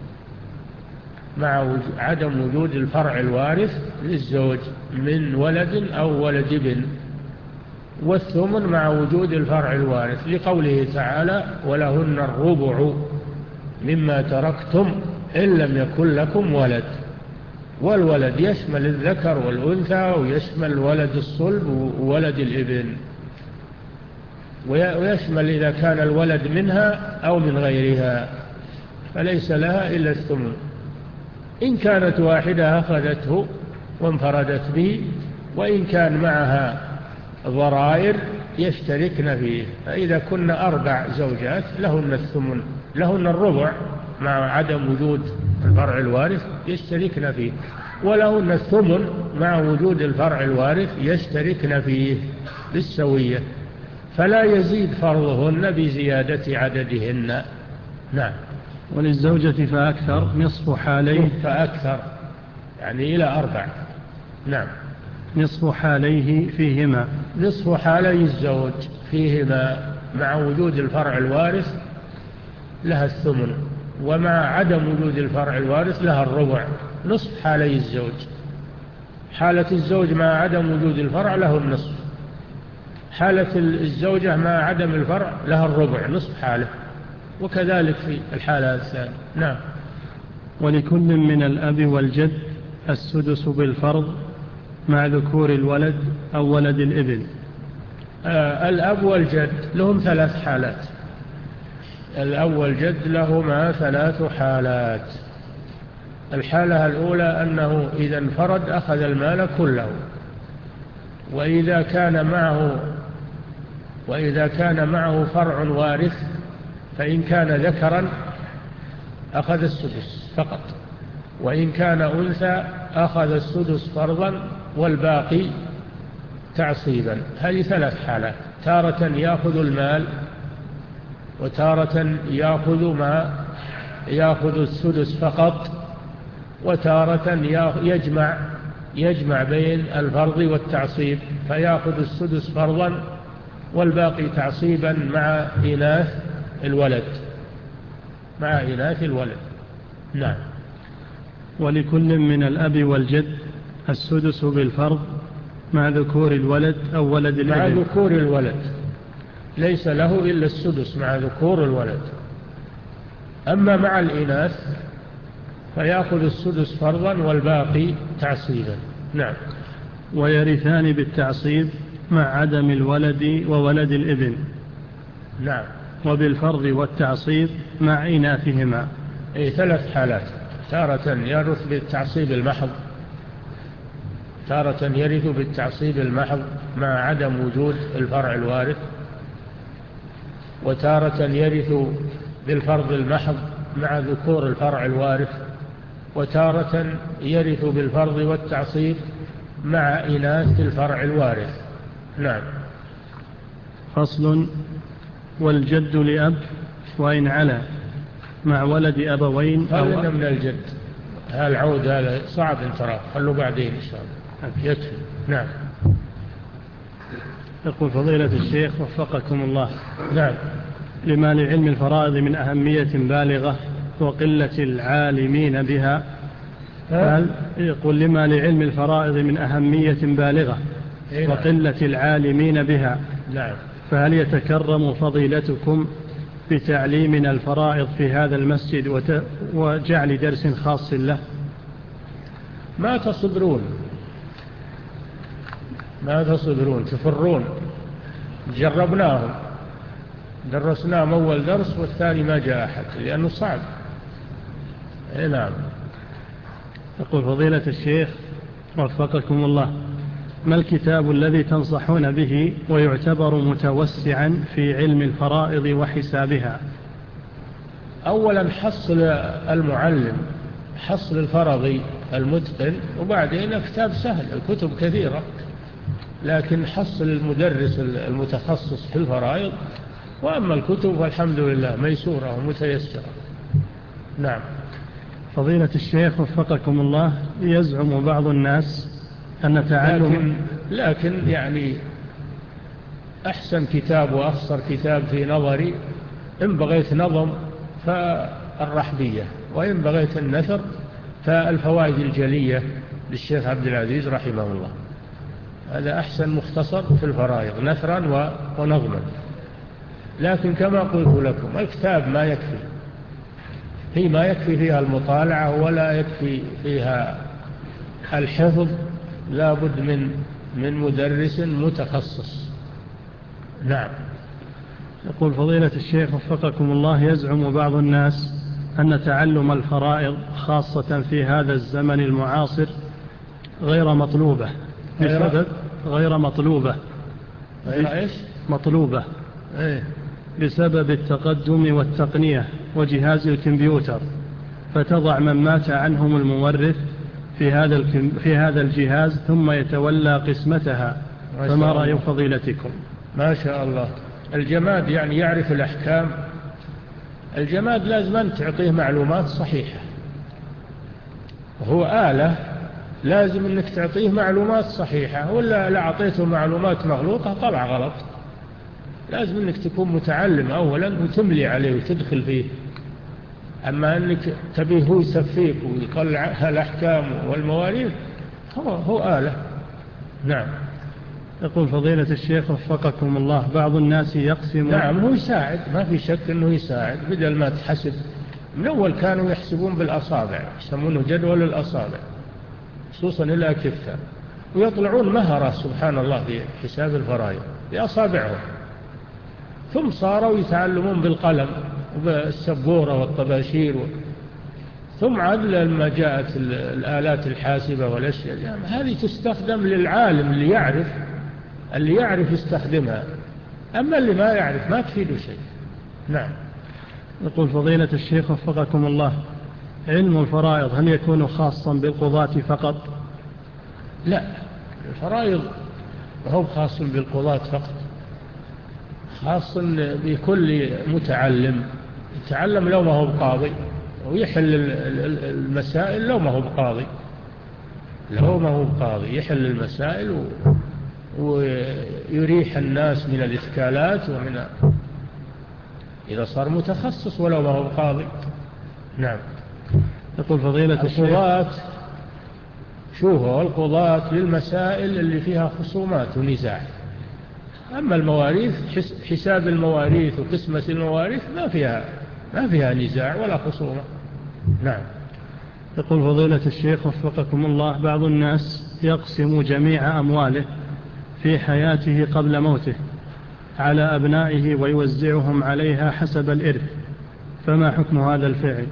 [SPEAKER 2] مع عدم وجود الفرع الوارث للزوج من ولد أو ولد ابن، والثمن مع وجود الفرع الوارث لقوله تعالى ولهن الربع مما تركتم إن لم يكن لكم ولد. والولد يشمل الذكر والأنثى، ويشمل ولد الصلب وولد الابن، ويشمل إذا كان الولد منها أو من غيرها، فليس لها إلا الثمن. إن كانت واحدة أخذته وانفردت به، وإن كان معها ضرائر يشتركن فيه. فإذا كن أربع زوجات لهن الثمن، لهن الربع مع عدم وجود الفرع الوارث يشتركن فيه، ولهن الثمن مع وجود الفرع الوارث يشتركن فيه بالسوية، فلا يزيد فرضهن بزيادة عددهن. نعم.
[SPEAKER 1] وللزوجة فأكثر نصف حاليه
[SPEAKER 2] فأكثر يعني إلى أربع. نعم.
[SPEAKER 1] نصف حاليه فيهما،
[SPEAKER 2] نصف حالي الزوج فيهما مع وجود الفرع الوارث لها الثمن، ومع عدم وجود الفرع الوارث لها الربع. نصف حالي الزوج، حالة الزوج مع عدم وجود الفرع له النصف، حالة الزوجة مع عدم الفرع لها الربع نصف حاله، وكذلك في الحالة الثانية. نعم.
[SPEAKER 1] ولكل من الأب والجد السدس بالفرض مع ذكور الولد أو ولد الابن.
[SPEAKER 2] آه الأب والجد لهم ثلاث حالات. الأب والجد لهما ثلاث حالات. الحالة الأولى أنه إذا انفرد أخذ المال كله، وإذا كان معه وإذا كان معه فرع وارث فإن كان ذكرا أخذ السدس فقط، وإن كان أنثى أخذ السدس فرضا والباقي تعصيبا. هذه ثلاث حالات، تارة يأخذ المال، وتارة يأخذ ما يأخذ السدس فقط، وتارة يجمع يجمع بين الفرض والتعصيب فيأخذ السدس فرضا والباقي تعصيبا مع إناث الولد مع إناث الولد. نعم.
[SPEAKER 1] ولكل من الأب والجد السدس بالفرض مع ذكور الولد أو ولد الابن.
[SPEAKER 2] مع ذكور الولد ليس له إلا السدس مع ذكور الولد. أما مع الإناث فيأخذ السدس فرضا والباقي تعصيبا. نعم.
[SPEAKER 1] ويرثان بالتعصيب مع عدم الولد وولد الابن.
[SPEAKER 2] نعم.
[SPEAKER 1] وبالفرض والتعصيب مع إناثهما.
[SPEAKER 2] أي ثلاث حالات، تارة يرث بالتعصيب المحض، تارة يرث بالتعصيب المحض مع عدم وجود الفرع الوارث، وتارة يرث بالفرض المحض مع ذكور الفرع الوارث، وتارة يرث بالفرض والتعصيب مع إناث الفرع الوارث. نعم.
[SPEAKER 1] فصل. والجد لأب وإن علا مع ولد أبوين
[SPEAKER 2] أو خلنا من الجد، هالعود هذا صعب انتراه، خلوا بعدين إن شاء الله يكفي. نعم.
[SPEAKER 1] يقول فضيلة الشيخ وفقكم الله.
[SPEAKER 2] نعم.
[SPEAKER 1] لما لعلم الفرائض من أهمية بالغة وقلة العالمين بها، فهل يقول لما لعلم الفرائض من أهمية بالغة وقلة العالمين بها،
[SPEAKER 2] نعم،
[SPEAKER 1] فهل يتكرم فضيلتكم بتعليمنا الفرائض في هذا المسجد وجعل درس خاص له؟
[SPEAKER 2] ما تصبرون ما تصبرون تفرون. جربناهم، درسناهم أول درس والثاني ما جاء أحد لأنه صعب. نعم.
[SPEAKER 1] يقول فضيلة الشيخ وفقكم الله، ما الكتاب الذي تنصحون به ويعتبر متوسعا في علم الفرائض وحسابها؟
[SPEAKER 2] أولا حصل المعلم، حصل الفرضي المتقن، وبعدين كتاب سهل، الكتب كثيرة، لكن حصل المدرس المتخصص في الفرائض، وأما الكتب فالحمد لله ميسورة ومتيسرة. نعم.
[SPEAKER 1] فضيلة الشيخ وفقكم الله، يزعم بعض الناس أن تعلم
[SPEAKER 2] لكن, لكن يعني أحسن كتاب وأخصر كتاب في نظري إن بغيت نظم فالرحبية، وإن بغيت النثر فالفوائد الجلية للشيخ عبد العزيز رحمه الله. هذا أحسن مختصر في الفرائض نثرا ونظما. لكن كما قلت لكم الكتاب ما يكفي، هي ما يكفي فيها المطالعة ولا يكفي فيها الحفظ، لا بد من من مدرس متخصص. نعم.
[SPEAKER 1] يقول فضيلة الشيخ وفقكم الله: يزعم بعض الناس أن تعلم الفرائض خاصة في هذا الزمن المعاصر غير مطلوبة بسبب غير مطلوبة
[SPEAKER 2] غير إيش؟
[SPEAKER 1] مطلوبة
[SPEAKER 2] إيه؟
[SPEAKER 1] بسبب التقدم والتقنية وجهاز الكمبيوتر، فتضع من مات عنهم المورث في هذا في هذا الجهاز ثم يتولى قسمتها، فما رأي فضيلتكم؟
[SPEAKER 2] ما شاء الله. الجماد يعني يعرف الأحكام. الجماد لازم أن تعطيه معلومات صحيحة، وهو آلة لازم أنك تعطيه معلومات صحيحة، ولا لا أعطيته معلومات مغلوطة طلع غلط. لازم أنك تكون متعلم أولا وتملي عليه وتدخل فيه. أما أنك تبيه هو يسفيك ويطلع الأحكام والمواريث، هو, هو آلة. نعم.
[SPEAKER 1] يقول فضيلة الشيخ وفقكم الله: بعض الناس يقسم.
[SPEAKER 2] نعم، هو يساعد، ما في شك أنه يساعد. بدل ما تحسب من أول كانوا يحسبون بالأصابع، يسمونه جدول الأصابع خصوصا الأكفة، ويطلعون مهرة سبحان الله في حساب الفرائض بأصابعهم. ثم صاروا يتعلمون بالقلم وبالسبورة والطباشير و... ثم عاد لما جاءت الآلات الحاسبة والأشياء يعني هذه تستخدم للعالم اللي يعرف اللي يعرف يستخدمها، أما اللي ما يعرف ما تفيده شيء. نعم.
[SPEAKER 1] يقول فضيلة الشيخ وفقكم الله: علم الفرائض هل يكون خاصا بالقضاة فقط؟
[SPEAKER 2] لا، الفرائض هو خاص بالقضاة فقط، خاص بكل متعلم يتعلم لو ما هو بقاضي، ويحل المسائل لو ما هو بقاضي، لو ما هو بقاضي يحل المسائل و... ويريح الناس من الإشكالات ومن إذا صار متخصص ولو ما هو بقاضي. نعم.
[SPEAKER 1] يقول فضيلة الشيخ:
[SPEAKER 2] القضاة شوفوا القضاة للمسائل اللي فيها خصومات ونزاع، أما المواريث حساب المواريث وقسمة المواريث ما فيها ما فيها نزاع ولا خصومة. نعم.
[SPEAKER 1] يقول فضيلة الشيخ وفقكم الله: بعض الناس يقسم جميع أمواله في حياته قبل موته على أبنائه ويوزعهم عليها حسب الإرث، فما حكم هذا الفعل؟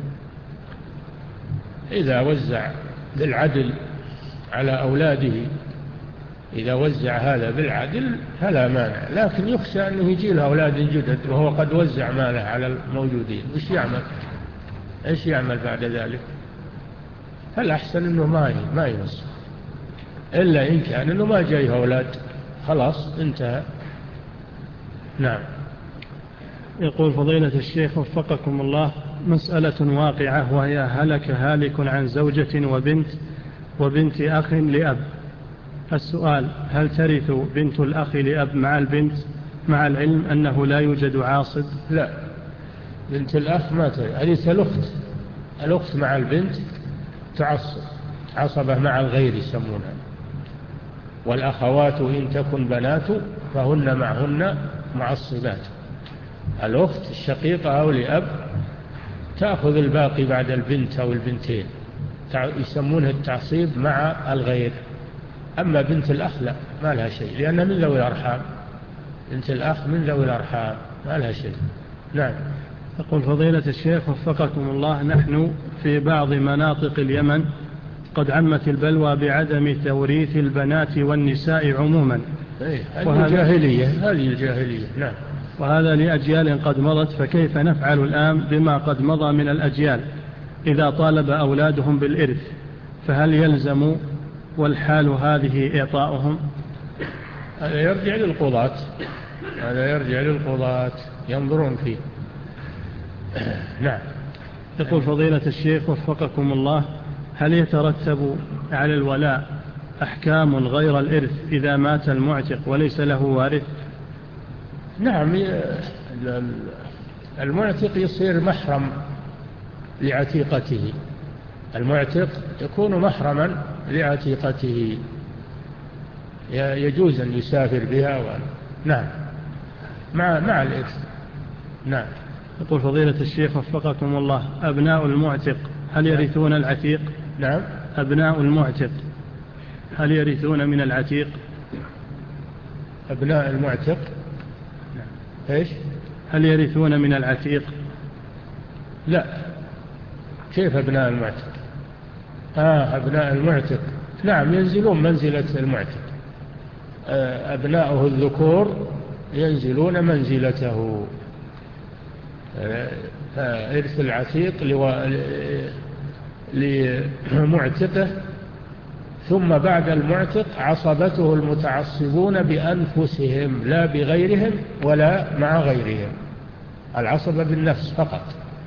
[SPEAKER 2] إذا وزع بالعدل على أولاده، إذا وزع هذا بالعدل فلا مانع، لكن يخشى أنه يجي له أولاد جدد وهو قد وزع ماله على الموجودين، وش يعمل؟ إيش يعمل بعد ذلك؟ فالأحسن أنه ما ما يوزع، إلا إن كان أنه ما جايه أولاد خلاص انتهى. نعم.
[SPEAKER 1] يقول فضيلة الشيخ وفقكم الله: مسألة واقعة، وهي هلك هالك عن زوجة وبنت وبنت أخ لأب. السؤال: هل ترث بنت الأخ لأب مع البنت مع العلم أنه لا يوجد عاصب؟
[SPEAKER 2] لا، بنت الأخ ما ترث، هذه الأخت. الأخت مع البنت تعصب، عصبة مع الغير يسمونها. والأخوات إن تكن بنات فهن معهن معصبات. الأخت الشقيقة أو لأب تأخذ الباقي بعد البنت أو البنتين، يسمونها التعصيب مع الغير. أما بنت الأخ لا، ما لها شيء، لأنها من ذوي الأرحام. بنت الأخ من ذوي الأرحام ما لها شيء. نعم.
[SPEAKER 1] يقول فضيلة الشيخ وفقكم الله: نحن في بعض مناطق اليمن قد عمت البلوى بعدم توريث البنات والنساء عموما.
[SPEAKER 2] إيه، هذه الجاهلية، هذه الجاهلية. نعم.
[SPEAKER 1] وهذا لأجيال قد مضت، فكيف نفعل الآن بما قد مضى من الأجيال إذا طالب أولادهم بالإرث؟ فهل يلزم والحال هذه إعطاؤهم؟
[SPEAKER 2] هذا يرجع للقضاة، هذا يرجع للقضاة ينظرون فيه. نعم.
[SPEAKER 1] يقول فضيلة الشيخ وفقكم الله: هل يترتب على الولاء أحكام غير الإرث إذا مات المعتق وليس له وارث؟
[SPEAKER 2] نعم، المعتق يصير محرم لعتيقته، المعتق يكون محرما لعتيقته، يجوز أن يسافر بها و... نعم مع مع الإرث. نعم.
[SPEAKER 1] يقول فضيلة الشيخ وفقكم الله، أبناء المعتق هل يرثون العتيق؟
[SPEAKER 2] نعم.
[SPEAKER 1] أبناء المعتق هل يرثون من العتيق؟
[SPEAKER 2] أبناء المعتق
[SPEAKER 1] نعم.
[SPEAKER 2] إيش؟
[SPEAKER 1] هل يرثون من العتيق؟
[SPEAKER 2] لا. كيف أبناء المعتق؟ آه أبناء المعتق نعم ينزلون منزلة المعتق، أبناؤه الذكور ينزلون منزلته. إرث العتيق لمعتقه، ثم بعد المعتق عصبته المتعصبون بأنفسهم لا بغيرهم ولا مع غيرهم، العصبة بالنفس فقط،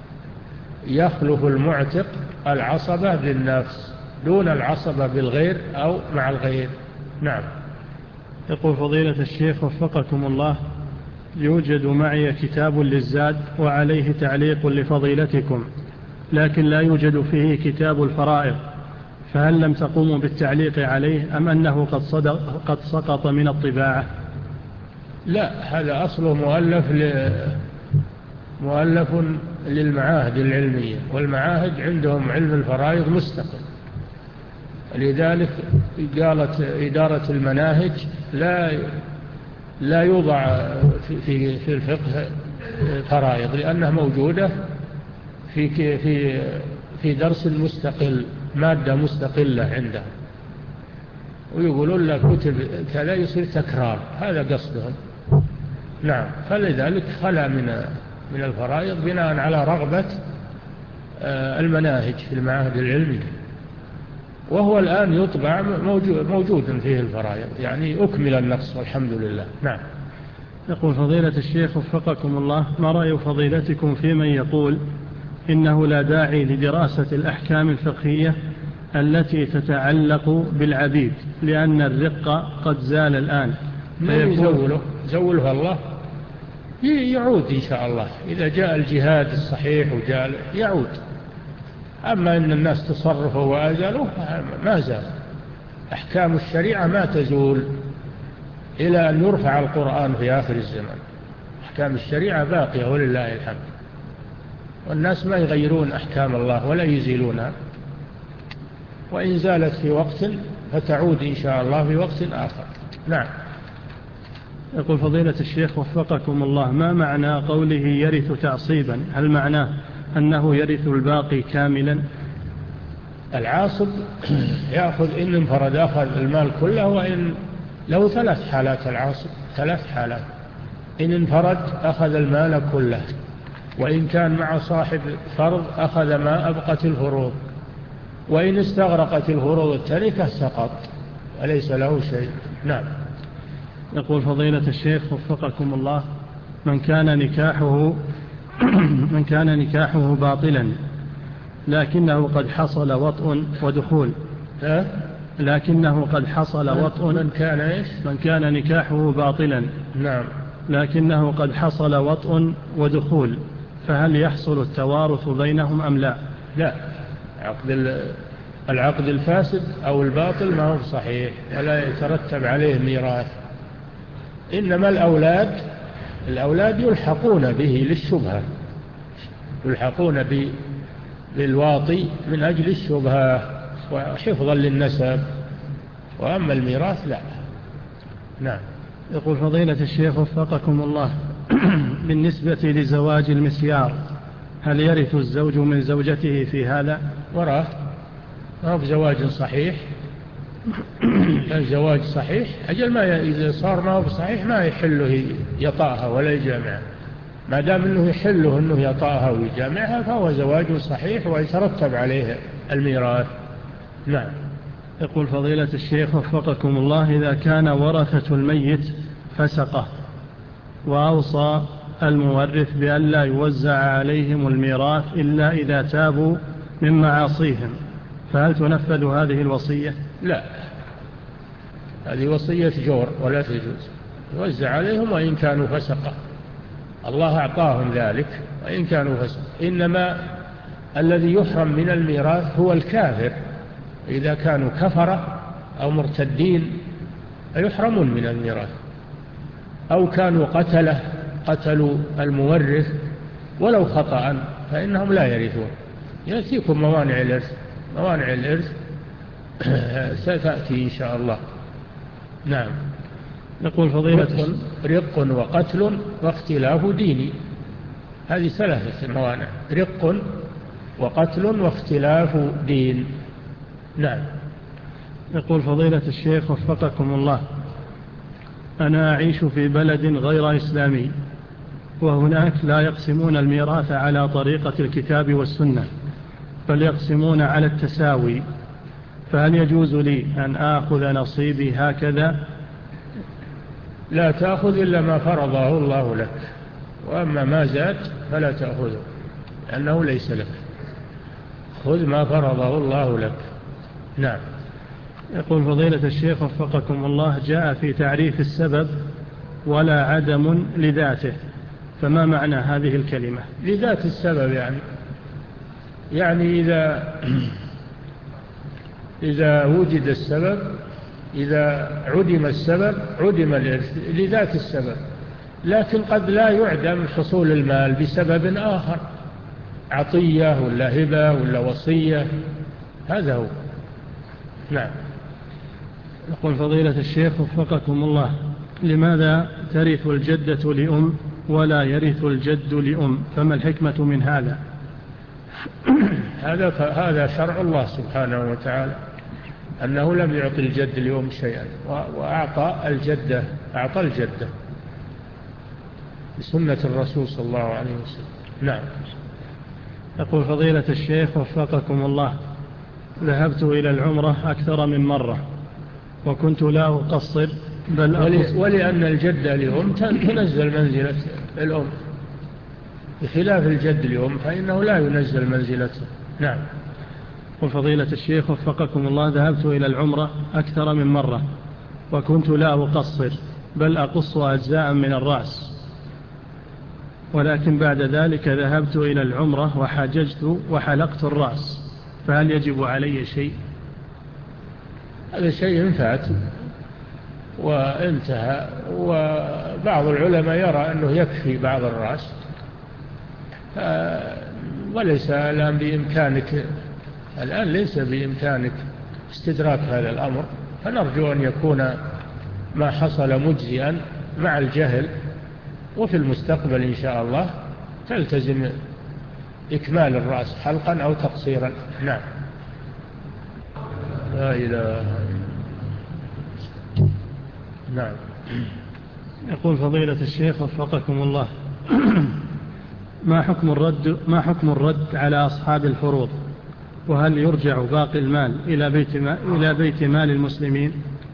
[SPEAKER 2] يخلف المعتق العصبة بالنفس دون العصبة بالغير أو مع الغير. نعم.
[SPEAKER 1] يقول فضيلة الشيخ وفقكم الله، يوجد معي كتاب للزاد وعليه تعليق لفضيلتكم، لكن لا يوجد فيه كتاب الفرائض، فهل لم تقوموا بالتعليق عليه أم أنه قد, صدق قد سقط من الطباعة؟
[SPEAKER 2] لا، هذا أصله مؤلف ل... مؤلف للمعاهد العلمية، والمعاهد عندهم علم الفرائض مستقل، لذلك قالت إدارة المناهج لا لا يوضع في في الفقه فرائض، لأنها موجودة في في في درس مستقل، مادة مستقلة عندهم، ويقولون لك كتب كذا يصير تكرار، هذا قصدهم. نعم. فلذلك خلى من من الفرائض بناء على رغبة المناهج في المعاهد العلمية، وهو الآن يطبع موجود موجود فيه الفرائض، يعني أكمل النقص والحمد لله. نعم.
[SPEAKER 1] يقول فضيلة الشيخ وفقكم الله، ما رأي فضيلتكم في من يقول إنه لا داعي لدراسة الأحكام الفقهية التي تتعلق بالعبيد لأن الرق قد زال الآن؟
[SPEAKER 2] من يزوله؟ زوله الله، يعود إن شاء الله إذا جاء الجهاد الصحيح وجاء يعود، أما إن الناس تصرفوا وأزالوه ما زال، أحكام الشريعة ما تزول إلى أن يرفع القرآن في آخر الزمن، أحكام الشريعة باقية ولله الحمد، والناس ما يغيرون أحكام الله ولا يزيلونها، وإن زالت في وقت فتعود إن شاء الله في وقت آخر. نعم.
[SPEAKER 1] يقول فضيلة الشيخ وفقكم الله، ما معنى قوله يرث تعصيبا؟ هل معناه أنه يرث الباقي كاملا؟
[SPEAKER 2] العاصب يأخذ إن انفرد أخذ المال كله، وإن له ثلاث حالات العاصب، ثلاث حالات: إن انفرد أخذ المال كله، وإن كان مع صاحب فرض أخذ ما أبقت الفروض، وإن استغرقت الفروض التركة سقط وليس له شيء. نعم.
[SPEAKER 1] يقول فضيلة الشيخ وفقكم الله، من كان نكاحه من كان نكاحه باطلا لكنه قد حصل وطء ودخول
[SPEAKER 2] أه؟
[SPEAKER 1] لكنه قد حصل وطء
[SPEAKER 2] من كان إيش؟
[SPEAKER 1] من كان نكاحه باطلا
[SPEAKER 2] نعم،
[SPEAKER 1] لكنه قد حصل وطء ودخول، فهل يحصل التوارث بينهم أم لا؟
[SPEAKER 2] لا، عقد العقد الفاسد أو الباطل ما هو صحيح ولا يترتب عليه ميراث، إنما الأولاد الأولاد يلحقون به للشبهة، يلحقون بالواطي من أجل الشبهة وحفظا للنسب، وأما الميراث لا. نعم.
[SPEAKER 1] يقول فضيلة الشيخ وفقكم الله، بالنسبة لزواج المسيار هل يرث الزوج من زوجته في هذا؟
[SPEAKER 2] وراه ما هو بزواج صحيح، كان زواج صحيح أجل ما إذا صار ما هو بصحيح ما يحله يطأها ولا يجامعها، ما دام أنه يحله أنه يطأها ويجامعها فهو زواج صحيح ويترتب عليه الميراث. نعم.
[SPEAKER 1] يقول فضيلة الشيخ وفقكم الله، إذا كان ورثة الميت فسقه وأوصى المورث بأن لا يوزع عليهم الميراث إلا إذا تابوا من معاصيهم، فهل تنفذ هذه الوصية؟
[SPEAKER 2] لا، هذه وصية جور ولا تجوز، يوزع عليهم وإن كانوا فسقة، الله أعطاهم ذلك وإن كانوا فسق. إنما الذي يحرم من الميراث هو الكافر، إذا كانوا كفرة أو مرتدين يحرمون من الميراث، أو كانوا قتله قتلوا المورث ولو خطأ فإنهم لا يرثون. يأتيكم موانع الإرث، موانع الإرث ستأتي إن شاء الله. نعم.
[SPEAKER 1] يقول فضيلة
[SPEAKER 2] رق, رق وقتل واختلاف ديني، هذه ثلاثة موانع: رق وقتل واختلاف دين. نعم.
[SPEAKER 1] يقول فضيلة الشيخ وفقكم الله: أنا أعيش في بلد غير إسلامي، وهناك لا يقسمون الميراث على طريقة الكتاب والسنة، بل يقسمون على التساوي، فهل يجوز لي أن آخذ نصيبي هكذا؟
[SPEAKER 2] لا تأخذ إلا ما فرضه الله لك، وأما ما زاد فلا تأخذه لأنه ليس لك، خذ ما فرضه الله لك. نعم.
[SPEAKER 1] يقول فضيلة الشيخ وفقكم الله: جاء في تعريف السبب ولا عدم لذاته، فما معنى هذه الكلمة؟
[SPEAKER 2] لذات السبب يعني يعني إذا إذا وجد السبب، إذا عدم السبب عدم الإرث لذات السبب، لكن قد لا يعدم حصول المال بسبب آخر، عطية ولا هبة ولا وصية، هذا هو. نعم.
[SPEAKER 1] يقول فضيلة الشيخ وفقكم الله: لماذا ترث الجدة لأم ولا يرث الجد لأم؟ فما الحكمة من هذا؟
[SPEAKER 2] هذا هذا شرع الله سبحانه وتعالى، أنه لم يعطي الجد لأم شيئا، وأعطى الجدة أعطى الجدة بسنة الرسول صلى الله عليه وسلم. نعم.
[SPEAKER 1] يقول فضيلة الشيخ وفقكم الله: ذهبت إلى العمرة أكثر من مرة وكنت لا أقصر بل
[SPEAKER 2] أقصر، ولأن الجدة لأم تنزل منزلة الأم، بخلاف الجد لأم فإنه لا ينزل منزلته. نعم.
[SPEAKER 1] وفضيلة الشيخ وفقكم الله: ذهبت إلى العمرة أكثر من مرة وكنت لا أقصر بل أقص أجزاء من الرأس، ولكن بعد ذلك ذهبت إلى العمرة وحججت وحلقت الرأس، فهل يجب علي شيء؟
[SPEAKER 2] هذا شيء فات وانتهى، وبعض العلماء يرى أنه يكفي بعض الرأس، وليس الآن بإمكانك الآن ليس بإمكانك استدراك هذا الأمر، فنرجو أن يكون ما حصل مجزئا مع الجهل، وفي المستقبل إن شاء الله تلتزم إكمال الرأس حلقا أو تقصيرا. نعم. لا إله. نعم.
[SPEAKER 1] يقول فضيلة الشيخ وفقكم الله: ما حكم الرد ما حكم الرد على أصحاب الفروض؟ وهل يرجع باقي المال إلى بيت مال إلى بيت مال المسلمين؟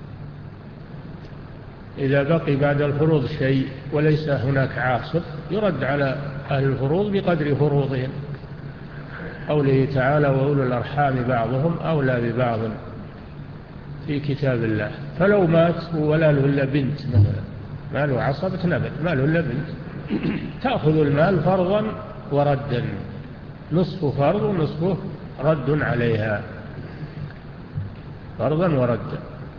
[SPEAKER 2] إذا بقي بعد الفروض شيء وليس هناك عاصب يرد على أهل الفروض بقدر فروضهم، قوله تعالى: وأولو الأرحام بعضهم أولى ببعض في كتاب الله. فلو مات ولا له إلا بنت مثلا، ما له عصبة نبت، ما له إلا بنت، تأخذ المال فرضا وردا، نصفه فرض ونصفه رد عليها، فرضا وردا.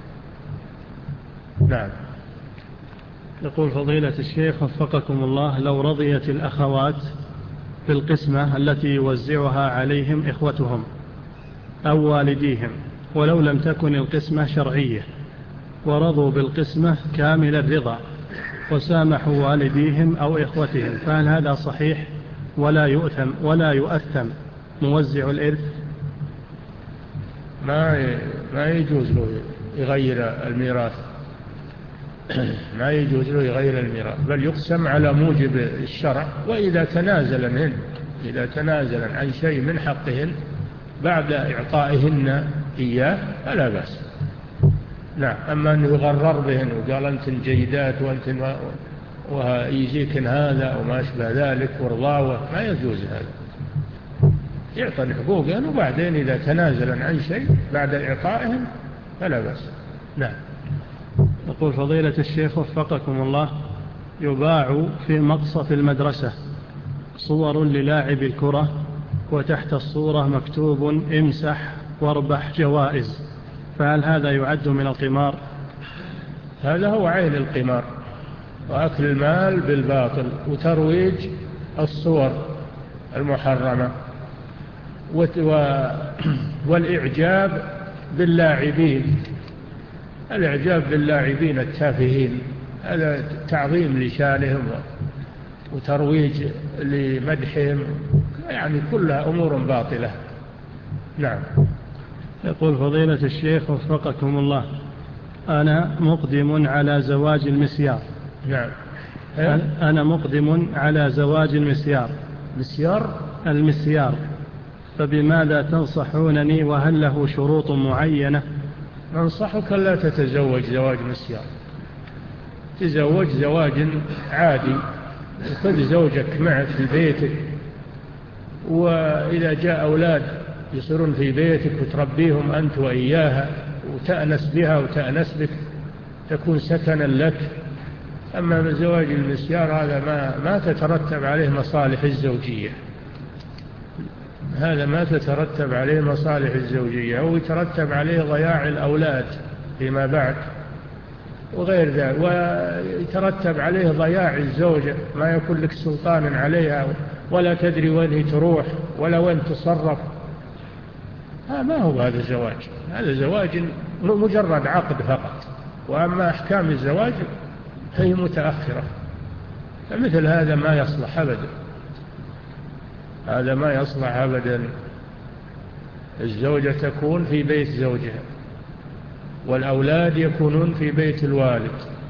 [SPEAKER 2] نعم.
[SPEAKER 1] يقول فضيلة الشيخ وفقكم الله: لو رضيت الأخوات بالقسمة التي يوزعها عليهم إخوتهم أو والديهم، ولو لم تكن القسمة شرعية، ورضوا بالقسمة كامل الرضا وسامحوا والديهم أو إخوتهم، فهل هذا صحيح ولا يؤثم ولا يؤثم موزع الإرث؟
[SPEAKER 2] ما ما يجوز له يغير الميراث، ما يجوز له يغير الميراث، بل يقسم على موجب الشرع. وإذا تنازل منه إذا تنازل عن شيء من حقهن بعد إعطائهن إياه فلا بأس. نعم. أما أنه يغرر بهن وقال أنت جيدات وأنت ويجيكن هذا وما أشبه ذلك ورضاوة، ما يجوز هذا. يعطى حقوقهن وبعدين إذا تنازل عن شيء بعد إعطائهن فلا بأس. نعم.
[SPEAKER 1] يقول فضيلة الشيخ وفقكم الله: يباع في مقصف المدرسة صور للاعب الكرة، وتحت الصورة مكتوب امسح واربح جوائز، فهل هذا يعد من القمار؟
[SPEAKER 2] هذا هو عين القمار، وأكل المال بالباطل، وترويج الصور المحرمة، والإعجاب باللاعبين، الإعجاب باللاعبين التافهين، هذا تعظيم لشانهم وترويج لمدحهم، يعني كلها أمور باطلة. نعم.
[SPEAKER 1] يقول فضيلة الشيخ وفقكم الله، أنا مقدم على زواج المسيار.
[SPEAKER 2] نعم.
[SPEAKER 1] أنا مقدم على زواج المسيار.
[SPEAKER 2] مسيار؟
[SPEAKER 1] المسيار، فبماذا تنصحونني، وهل له شروط معينة؟
[SPEAKER 2] ننصحك لا تتزوج زواج مسيار، تزوج زواج عادي، خذ زوجك معك في بيتك، وإذا جاء أولاد يصيرون في بيتك وتربيهم أنت وإياها، وتأنس بها وتأنس بك، تكون سكنا لك. أما زواج المسيار هذا ما, ما تترتب عليه مصالح الزوجية، هذا ما تترتب عليه مصالح الزوجية، أو يترتب عليه ضياع الأولاد فيما بعد وغير ذلك، ويترتب عليه ضياع الزوجة، ما يكون لك سلطان عليها، ولا تدري وين تروح ولا وين تصرف. ما هو هذا الزواج، هذا زواج مجرد عقد فقط، وأما أحكام الزواج هي متأخرة، فمثل هذا ما يصلح أبدا، هذا ما يصلح أبدا. الزوجة تكون في بيت زوجها، والأولاد يكونون في بيت الوالد،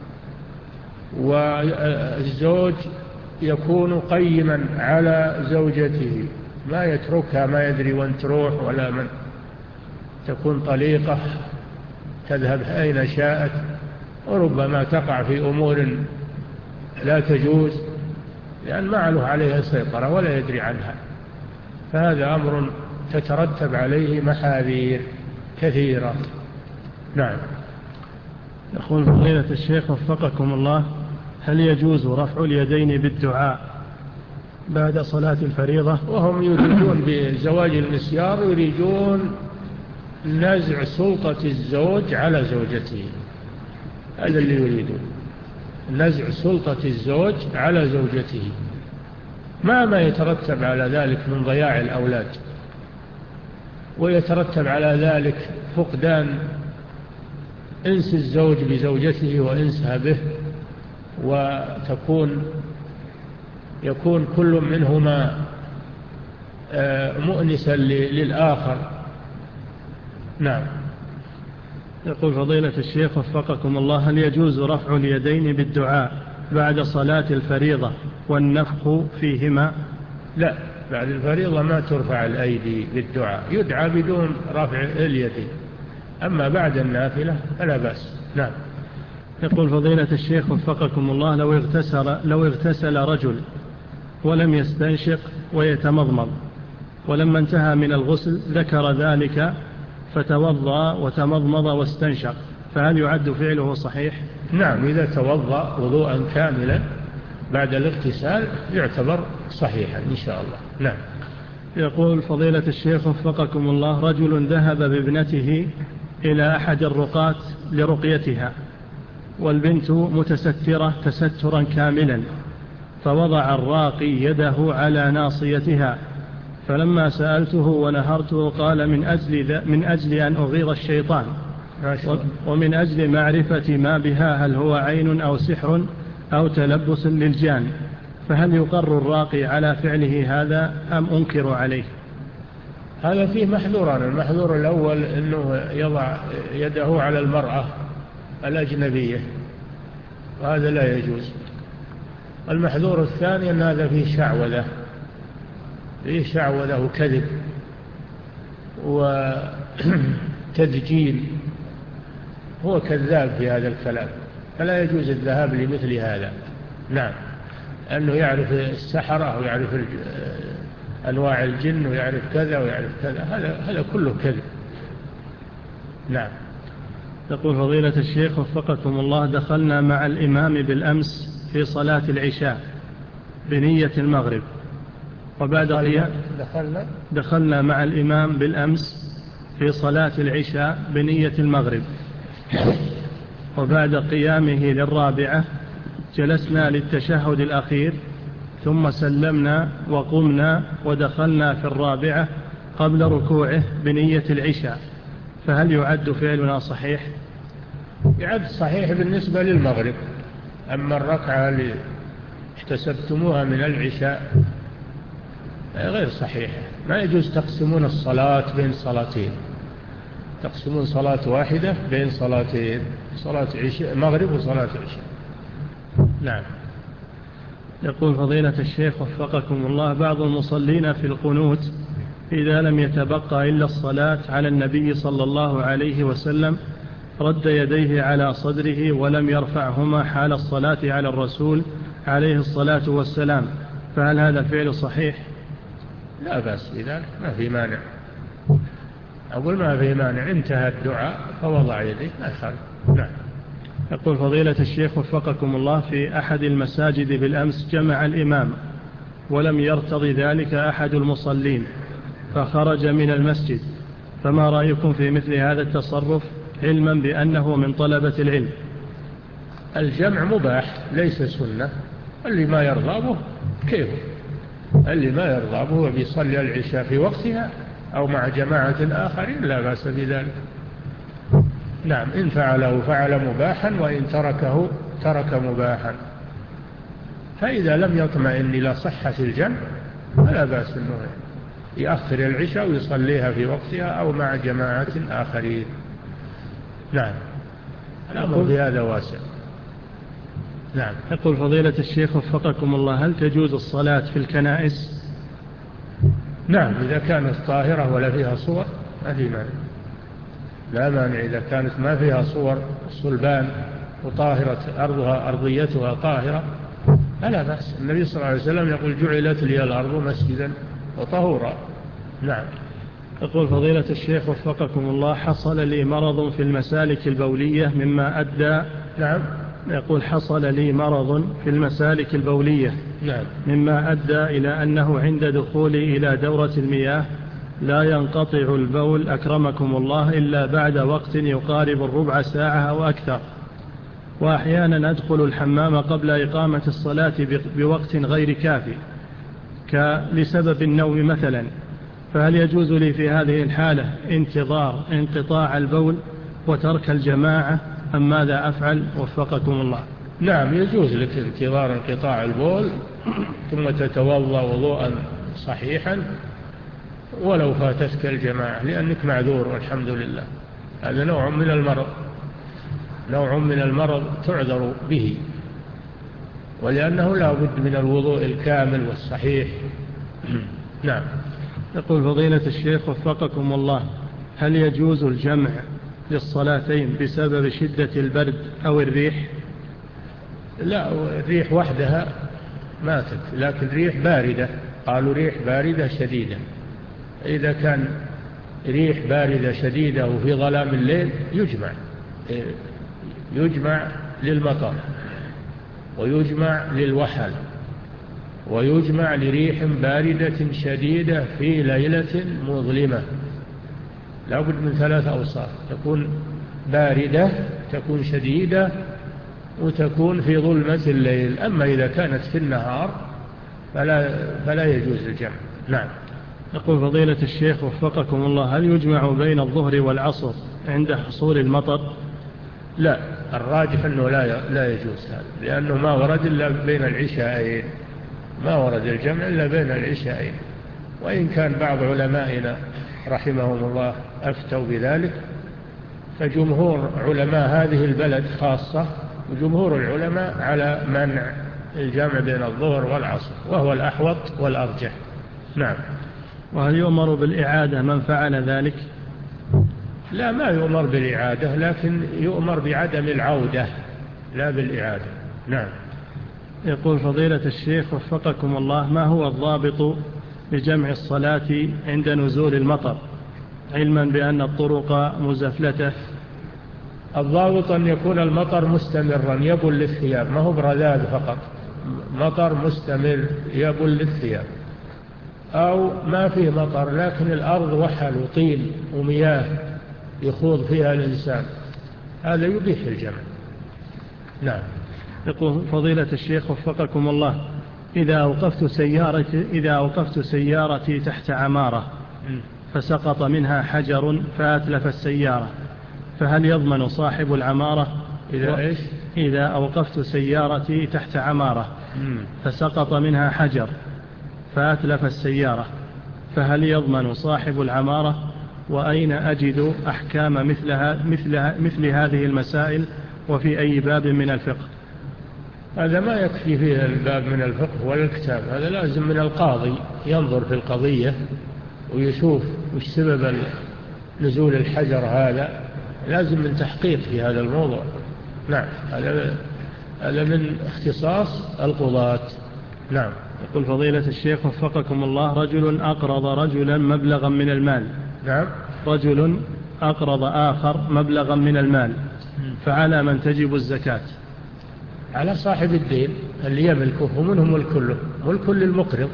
[SPEAKER 2] والزوج يكون قيما على زوجته، ما يتركها ما يدري وين تروح، ولا من تكون طليقة تذهب أين شاءت، وربما تقع في أمور لا تجوز، لأن ما له عليها سيطرة ولا يدري عنها، فهذا أمر تترتب عليه محاذير كثيرة. نعم.
[SPEAKER 1] يقول فضيلة الشيخ وفقكم الله، هل يجوز رفع اليدين بالدعاء بعد صلاة الفريضة؟
[SPEAKER 2] وهم يريدون بزواج المسيار يريدون نزع سلطة الزوج على زوجته، هذا اللي يريدون، نزع سلطة الزوج على زوجته، ما ما يترتب على ذلك من ضياع الأولاد، ويترتب على ذلك فقدان انس الزوج بزوجته وانسها به، وتكون يكون كل منهما مؤنسا للآخر. نعم.
[SPEAKER 1] يقول فضيلة الشيخ وفقكم الله، هل يجوز رفع اليدين بالدعاء بعد صلاة الفريضة والنفخ فيهما؟
[SPEAKER 2] لا، بعد الفريضة ما ترفع الأيدي بالدعاء، يدعى بدون رفع اليدين، أما بعد النافلة فلا بأس. نعم.
[SPEAKER 1] يقول فضيلة الشيخ وفقكم الله، لو اغتسل, لو اغتسل رجل ولم يستنشق ويتمضمض، ولما انتهى من الغسل ذكر ذلك فتوضأ وتمضمض واستنشق، فهل يعد فعله صحيح؟
[SPEAKER 2] نعم، إذا توضأ وضوءا كاملا بعد الاغتسال يعتبر صحيحا إن شاء الله. نعم.
[SPEAKER 1] يقول فضيلة الشيخ وفقكم الله، رجل ذهب بابنته إلى أحد الرقاة لرقيتها، والبنت متسترة تسترا كاملا، فوضع الراقي يده على ناصيتها، فلما سألته ونهرته قال من أجل, من أجل أن أغيظ الشيطان، ومن أجل معرفة ما بها هل هو عين أو سحر أو تلبس للجان، فهل يقر الراقي على فعله هذا أم أنكر عليه؟
[SPEAKER 2] هذا فيه محذوران، المحذور الأول أنه يضع يده على المرأة الأجنبية، وهذا لا يجوز. المحذور الثاني أن هذا فيه شعوذة، فيه شعوذة وكذب وتدجيل، هو كذاب في هذا الكلام، فلا يجوز الذهاب لمثل هذا. نعم. أنه يعرف السحرة ويعرف أنواع الجن ويعرف كذا ويعرف كذا، هذا هذا كله كذب. نعم.
[SPEAKER 1] يقول فضيلة الشيخ وفقكم الله، دخلنا مع الإمام بالأمس في صلاة العشاء بنية المغرب، وبعد قيام
[SPEAKER 2] دخلنا,
[SPEAKER 1] دخلنا مع الإمام بالأمس في صلاة العشاء بنية المغرب، وبعد قيامه للرابعة جلسنا للتشهد الأخير ثم سلمنا وقمنا ودخلنا في الرابعة قبل ركوعه بنية العشاء، فهل يعد فعلنا صحيح؟
[SPEAKER 2] يعد صحيح بالنسبة للمغرب، أما الركعة اللي احتسبتموها من العشاء غير صحيحة. ما يجوز تقسمون الصلاة بين صلاتين، تقسمون صلاة واحدة بين صلاتين، صلاة عشاء مغرب وصلاة عشاء. نعم.
[SPEAKER 1] يقول فضيلة الشيخ وفقكم الله، بعض المصلين في القنوت إذا لم يتبقى إلا الصلاة على النبي صلى الله عليه وسلم رد يديه على صدره ولم يرفعهما حال الصلاة على الرسول عليه الصلاة والسلام، فهل هذا الفعل صحيح؟
[SPEAKER 2] لا بأس بذلك، ما في مانع. أقول ما في مانع، انتهى الدعاء فوضع يديه ما يخالف. نعم.
[SPEAKER 1] يقول فضيلة الشيخ وفقكم الله، في أحد المساجد بالأمس جمع الإمام ولم يرتضي ذلك أحد المصلين فخرج من المسجد، فما رأيكم في مثل هذا التصرف علما بأنه من طلبة العلم؟
[SPEAKER 2] الجمع مباح ليس سنة، اللي ما يرضى به كيف، اللي ما يرضى به بيصلي العشاء في وقتها أو مع جماعة آخرين لا بأس بذلك. نعم، إن فعله فعل مباحا، وإن تركه ترك مباحا. فإذا لم يطمئن إلى صحة الجمع فلا بأس أنه يأخر العشاء ويصليها في وقتها أو مع جماعة آخرين. نعم، الأمر في هذا واسع. نعم.
[SPEAKER 1] يقول فضيلة الشيخ وفقكم الله، هل تجوز الصلاة في الكنائس؟
[SPEAKER 2] نعم، إذا كانت طاهرة ولا فيها صور ما في مانع، لا مانع إذا كانت ما فيها صور صلبان وطاهرة أرضها أرضيتها طاهرة فلا بأس. النبي صلى الله عليه وسلم يقول جعلت لي الأرض مسجدا وطهورا. نعم.
[SPEAKER 1] يقول فضيلة الشيخ وفقكم الله، حصل لي مرض في المسالك البولية مما أدى
[SPEAKER 2] نعم.
[SPEAKER 1] يقول حصل لي مرض في المسالك البولية
[SPEAKER 2] نعم.
[SPEAKER 1] مما أدى إلى أنه عند دخولي إلى دورة المياه لا ينقطع البول أكرمكم الله إلا بعد وقت يقارب الربع ساعة أو أكثر، وأحيانا أدخل الحمام قبل إقامة الصلاة بوقت غير كافي لسبب النوم مثلا، فهل يجوز لي في هذه الحالة انتظار انقطاع البول وترك الجماعة أم ماذا أفعل وفقكم الله؟
[SPEAKER 2] نعم، يجوز لك انتظار انقطاع البول ثم تتوضأ وضوءا صحيحا ولو فاتتك الجماعة لأنك معذور والحمد لله. هذا نوع من المرض، نوع من المرض تعذر به، ولأنه لا بد من الوضوء الكامل والصحيح. نعم.
[SPEAKER 1] يقول فضيلة الشيخ وفقكم الله، هل يجوز الجمع للصلاتين بسبب شدة البرد أو الريح؟
[SPEAKER 2] لا، الريح وحدها ماتت، لكن ريح باردة، قالوا ريح باردة شديدة. إذا كان ريح باردة شديدة وفي ظلام الليل يجمع، يجمع للمطر ويجمع للوحل ويجمع لريح باردة شديدة في ليلة مظلمة. لا بد من ثلاث أوصاف، تكون باردة، تكون شديدة، وتكون في ظلمة الليل. أما إذا كانت في النهار فلا, فلا يجوز الجمع. نعم.
[SPEAKER 1] يقول فضيلة الشيخ وفقكم الله، هل يجمع بين الظهر والعصر عند حصول المطر؟
[SPEAKER 2] لا، الراجح أنه لا لا يجوز هذا، لأنه ما ورد إلا بين العشاءين، ما ورد الجمع إلا بين العشاءين. وإن كان بعض علمائنا رحمهم الله أفتوا بذلك، فجمهور علماء هذه البلد خاصة وجمهور العلماء على منع الجمع بين الظهر والعصر، وهو الأحوط والأرجح. نعم.
[SPEAKER 1] وهل يؤمر بالإعادة من فعل ذلك؟
[SPEAKER 2] لا، ما يؤمر بالإعادة، لكن يؤمر بعدم العودة لا بالإعادة. نعم.
[SPEAKER 1] يقول فضيلة الشيخ وفقكم الله، ما هو الضابط لجمع الصلاة عند نزول المطر علما بأن الطرق مزفلتة؟
[SPEAKER 2] الضابط أن يكون المطر مستمرا يبل للثياب، ما هو برذاذ فقط، مطر مستمر يبل للثياب. أو ما فيه مطر لكن الأرض وحل وطين ومياه يخوض فيها الإنسان، هذا يبيح الجمع. نعم.
[SPEAKER 1] يقول فضيلة الشيخ وفقكم الله، إذا أوقفت سيارتي, إذا أوقفت سيارتي تحت عمارة فسقط منها حجر فأتلف السيارة، فهل يضمن صاحب العمارة؟
[SPEAKER 2] إذا إيش؟
[SPEAKER 1] إذا أوقفت سيارتي تحت عمارة فسقط منها حجر فأتلف السيارة، فهل يضمن صاحب العمارة؟ وأين أجد أحكام مثلها مثل, مثل هذه المسائل وفي أي باب من الفقه؟
[SPEAKER 2] هذا ما يكفي فيه الباب من الفقه ولا الكتاب، هذا لازم من القاضي ينظر في القضية ويشوف وش سبب نزول الحجر، هذا لازم من تحقيق في هذا الموضوع. نعم، هذا هذا من اختصاص القضاة. نعم.
[SPEAKER 1] يقول فضيلة الشيخ وفقكم الله، رجل أقرض رجلا مبلغا من المال.
[SPEAKER 2] نعم.
[SPEAKER 1] رجل أقرض آخر مبلغا من المال، فعلى من تجب الزكاة؟
[SPEAKER 2] على صاحب الدين اللي يملكه، ومنهم ملك له، ملك للمقرض،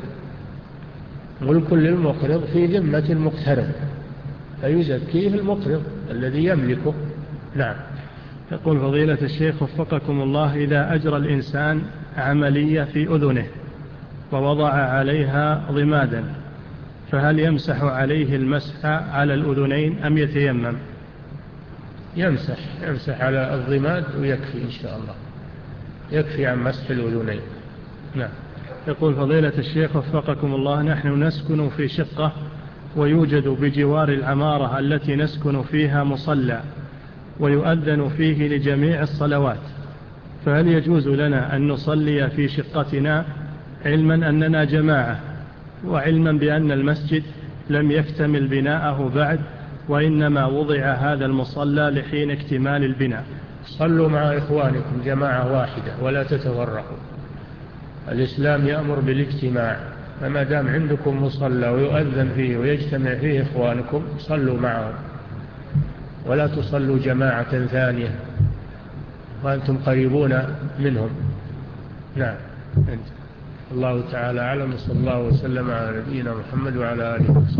[SPEAKER 2] ملك للمقرض في ذمة المقترض، فيزكيه المقرض الذي يملكه. نعم.
[SPEAKER 1] يقول فضيلة الشيخ وفقكم الله، إذا أجرى الإنسان عملية في أذنه ووضع عليها ضمادا، فهل يمسح عليه المسح على الأذنين أم يتيمم؟
[SPEAKER 2] يمسح يمسح على الضماد ويكفي إن شاء الله، يكفي عن مسح الأذنين. نعم.
[SPEAKER 1] يقول فضيلة الشيخ وفقكم الله، نحن نسكن في شقة ويوجد بجوار العمارة التي نسكن فيها مصلى ويؤذن فيه لجميع الصلوات، فهل يجوز لنا أن نصلي في شقتنا علما أننا جماعة، وعلما بأن المسجد لم يكتمل بناءه بعد وإنما وضع هذا المصلى لحين اكتمال البناء؟
[SPEAKER 2] صلوا مع إخوانكم جماعة واحدة ولا تتفرقوا، الإسلام يأمر بالاجتماع، فما دام عندكم مصلى ويؤذن فيه ويجتمع فيه إخوانكم صلوا معهم، ولا تصلوا جماعة ثانية وأنتم قريبون منهم. نعم. الله تعالى أعلم، صلى الله وسلم على نبينا محمد وعلى آله وصحبه.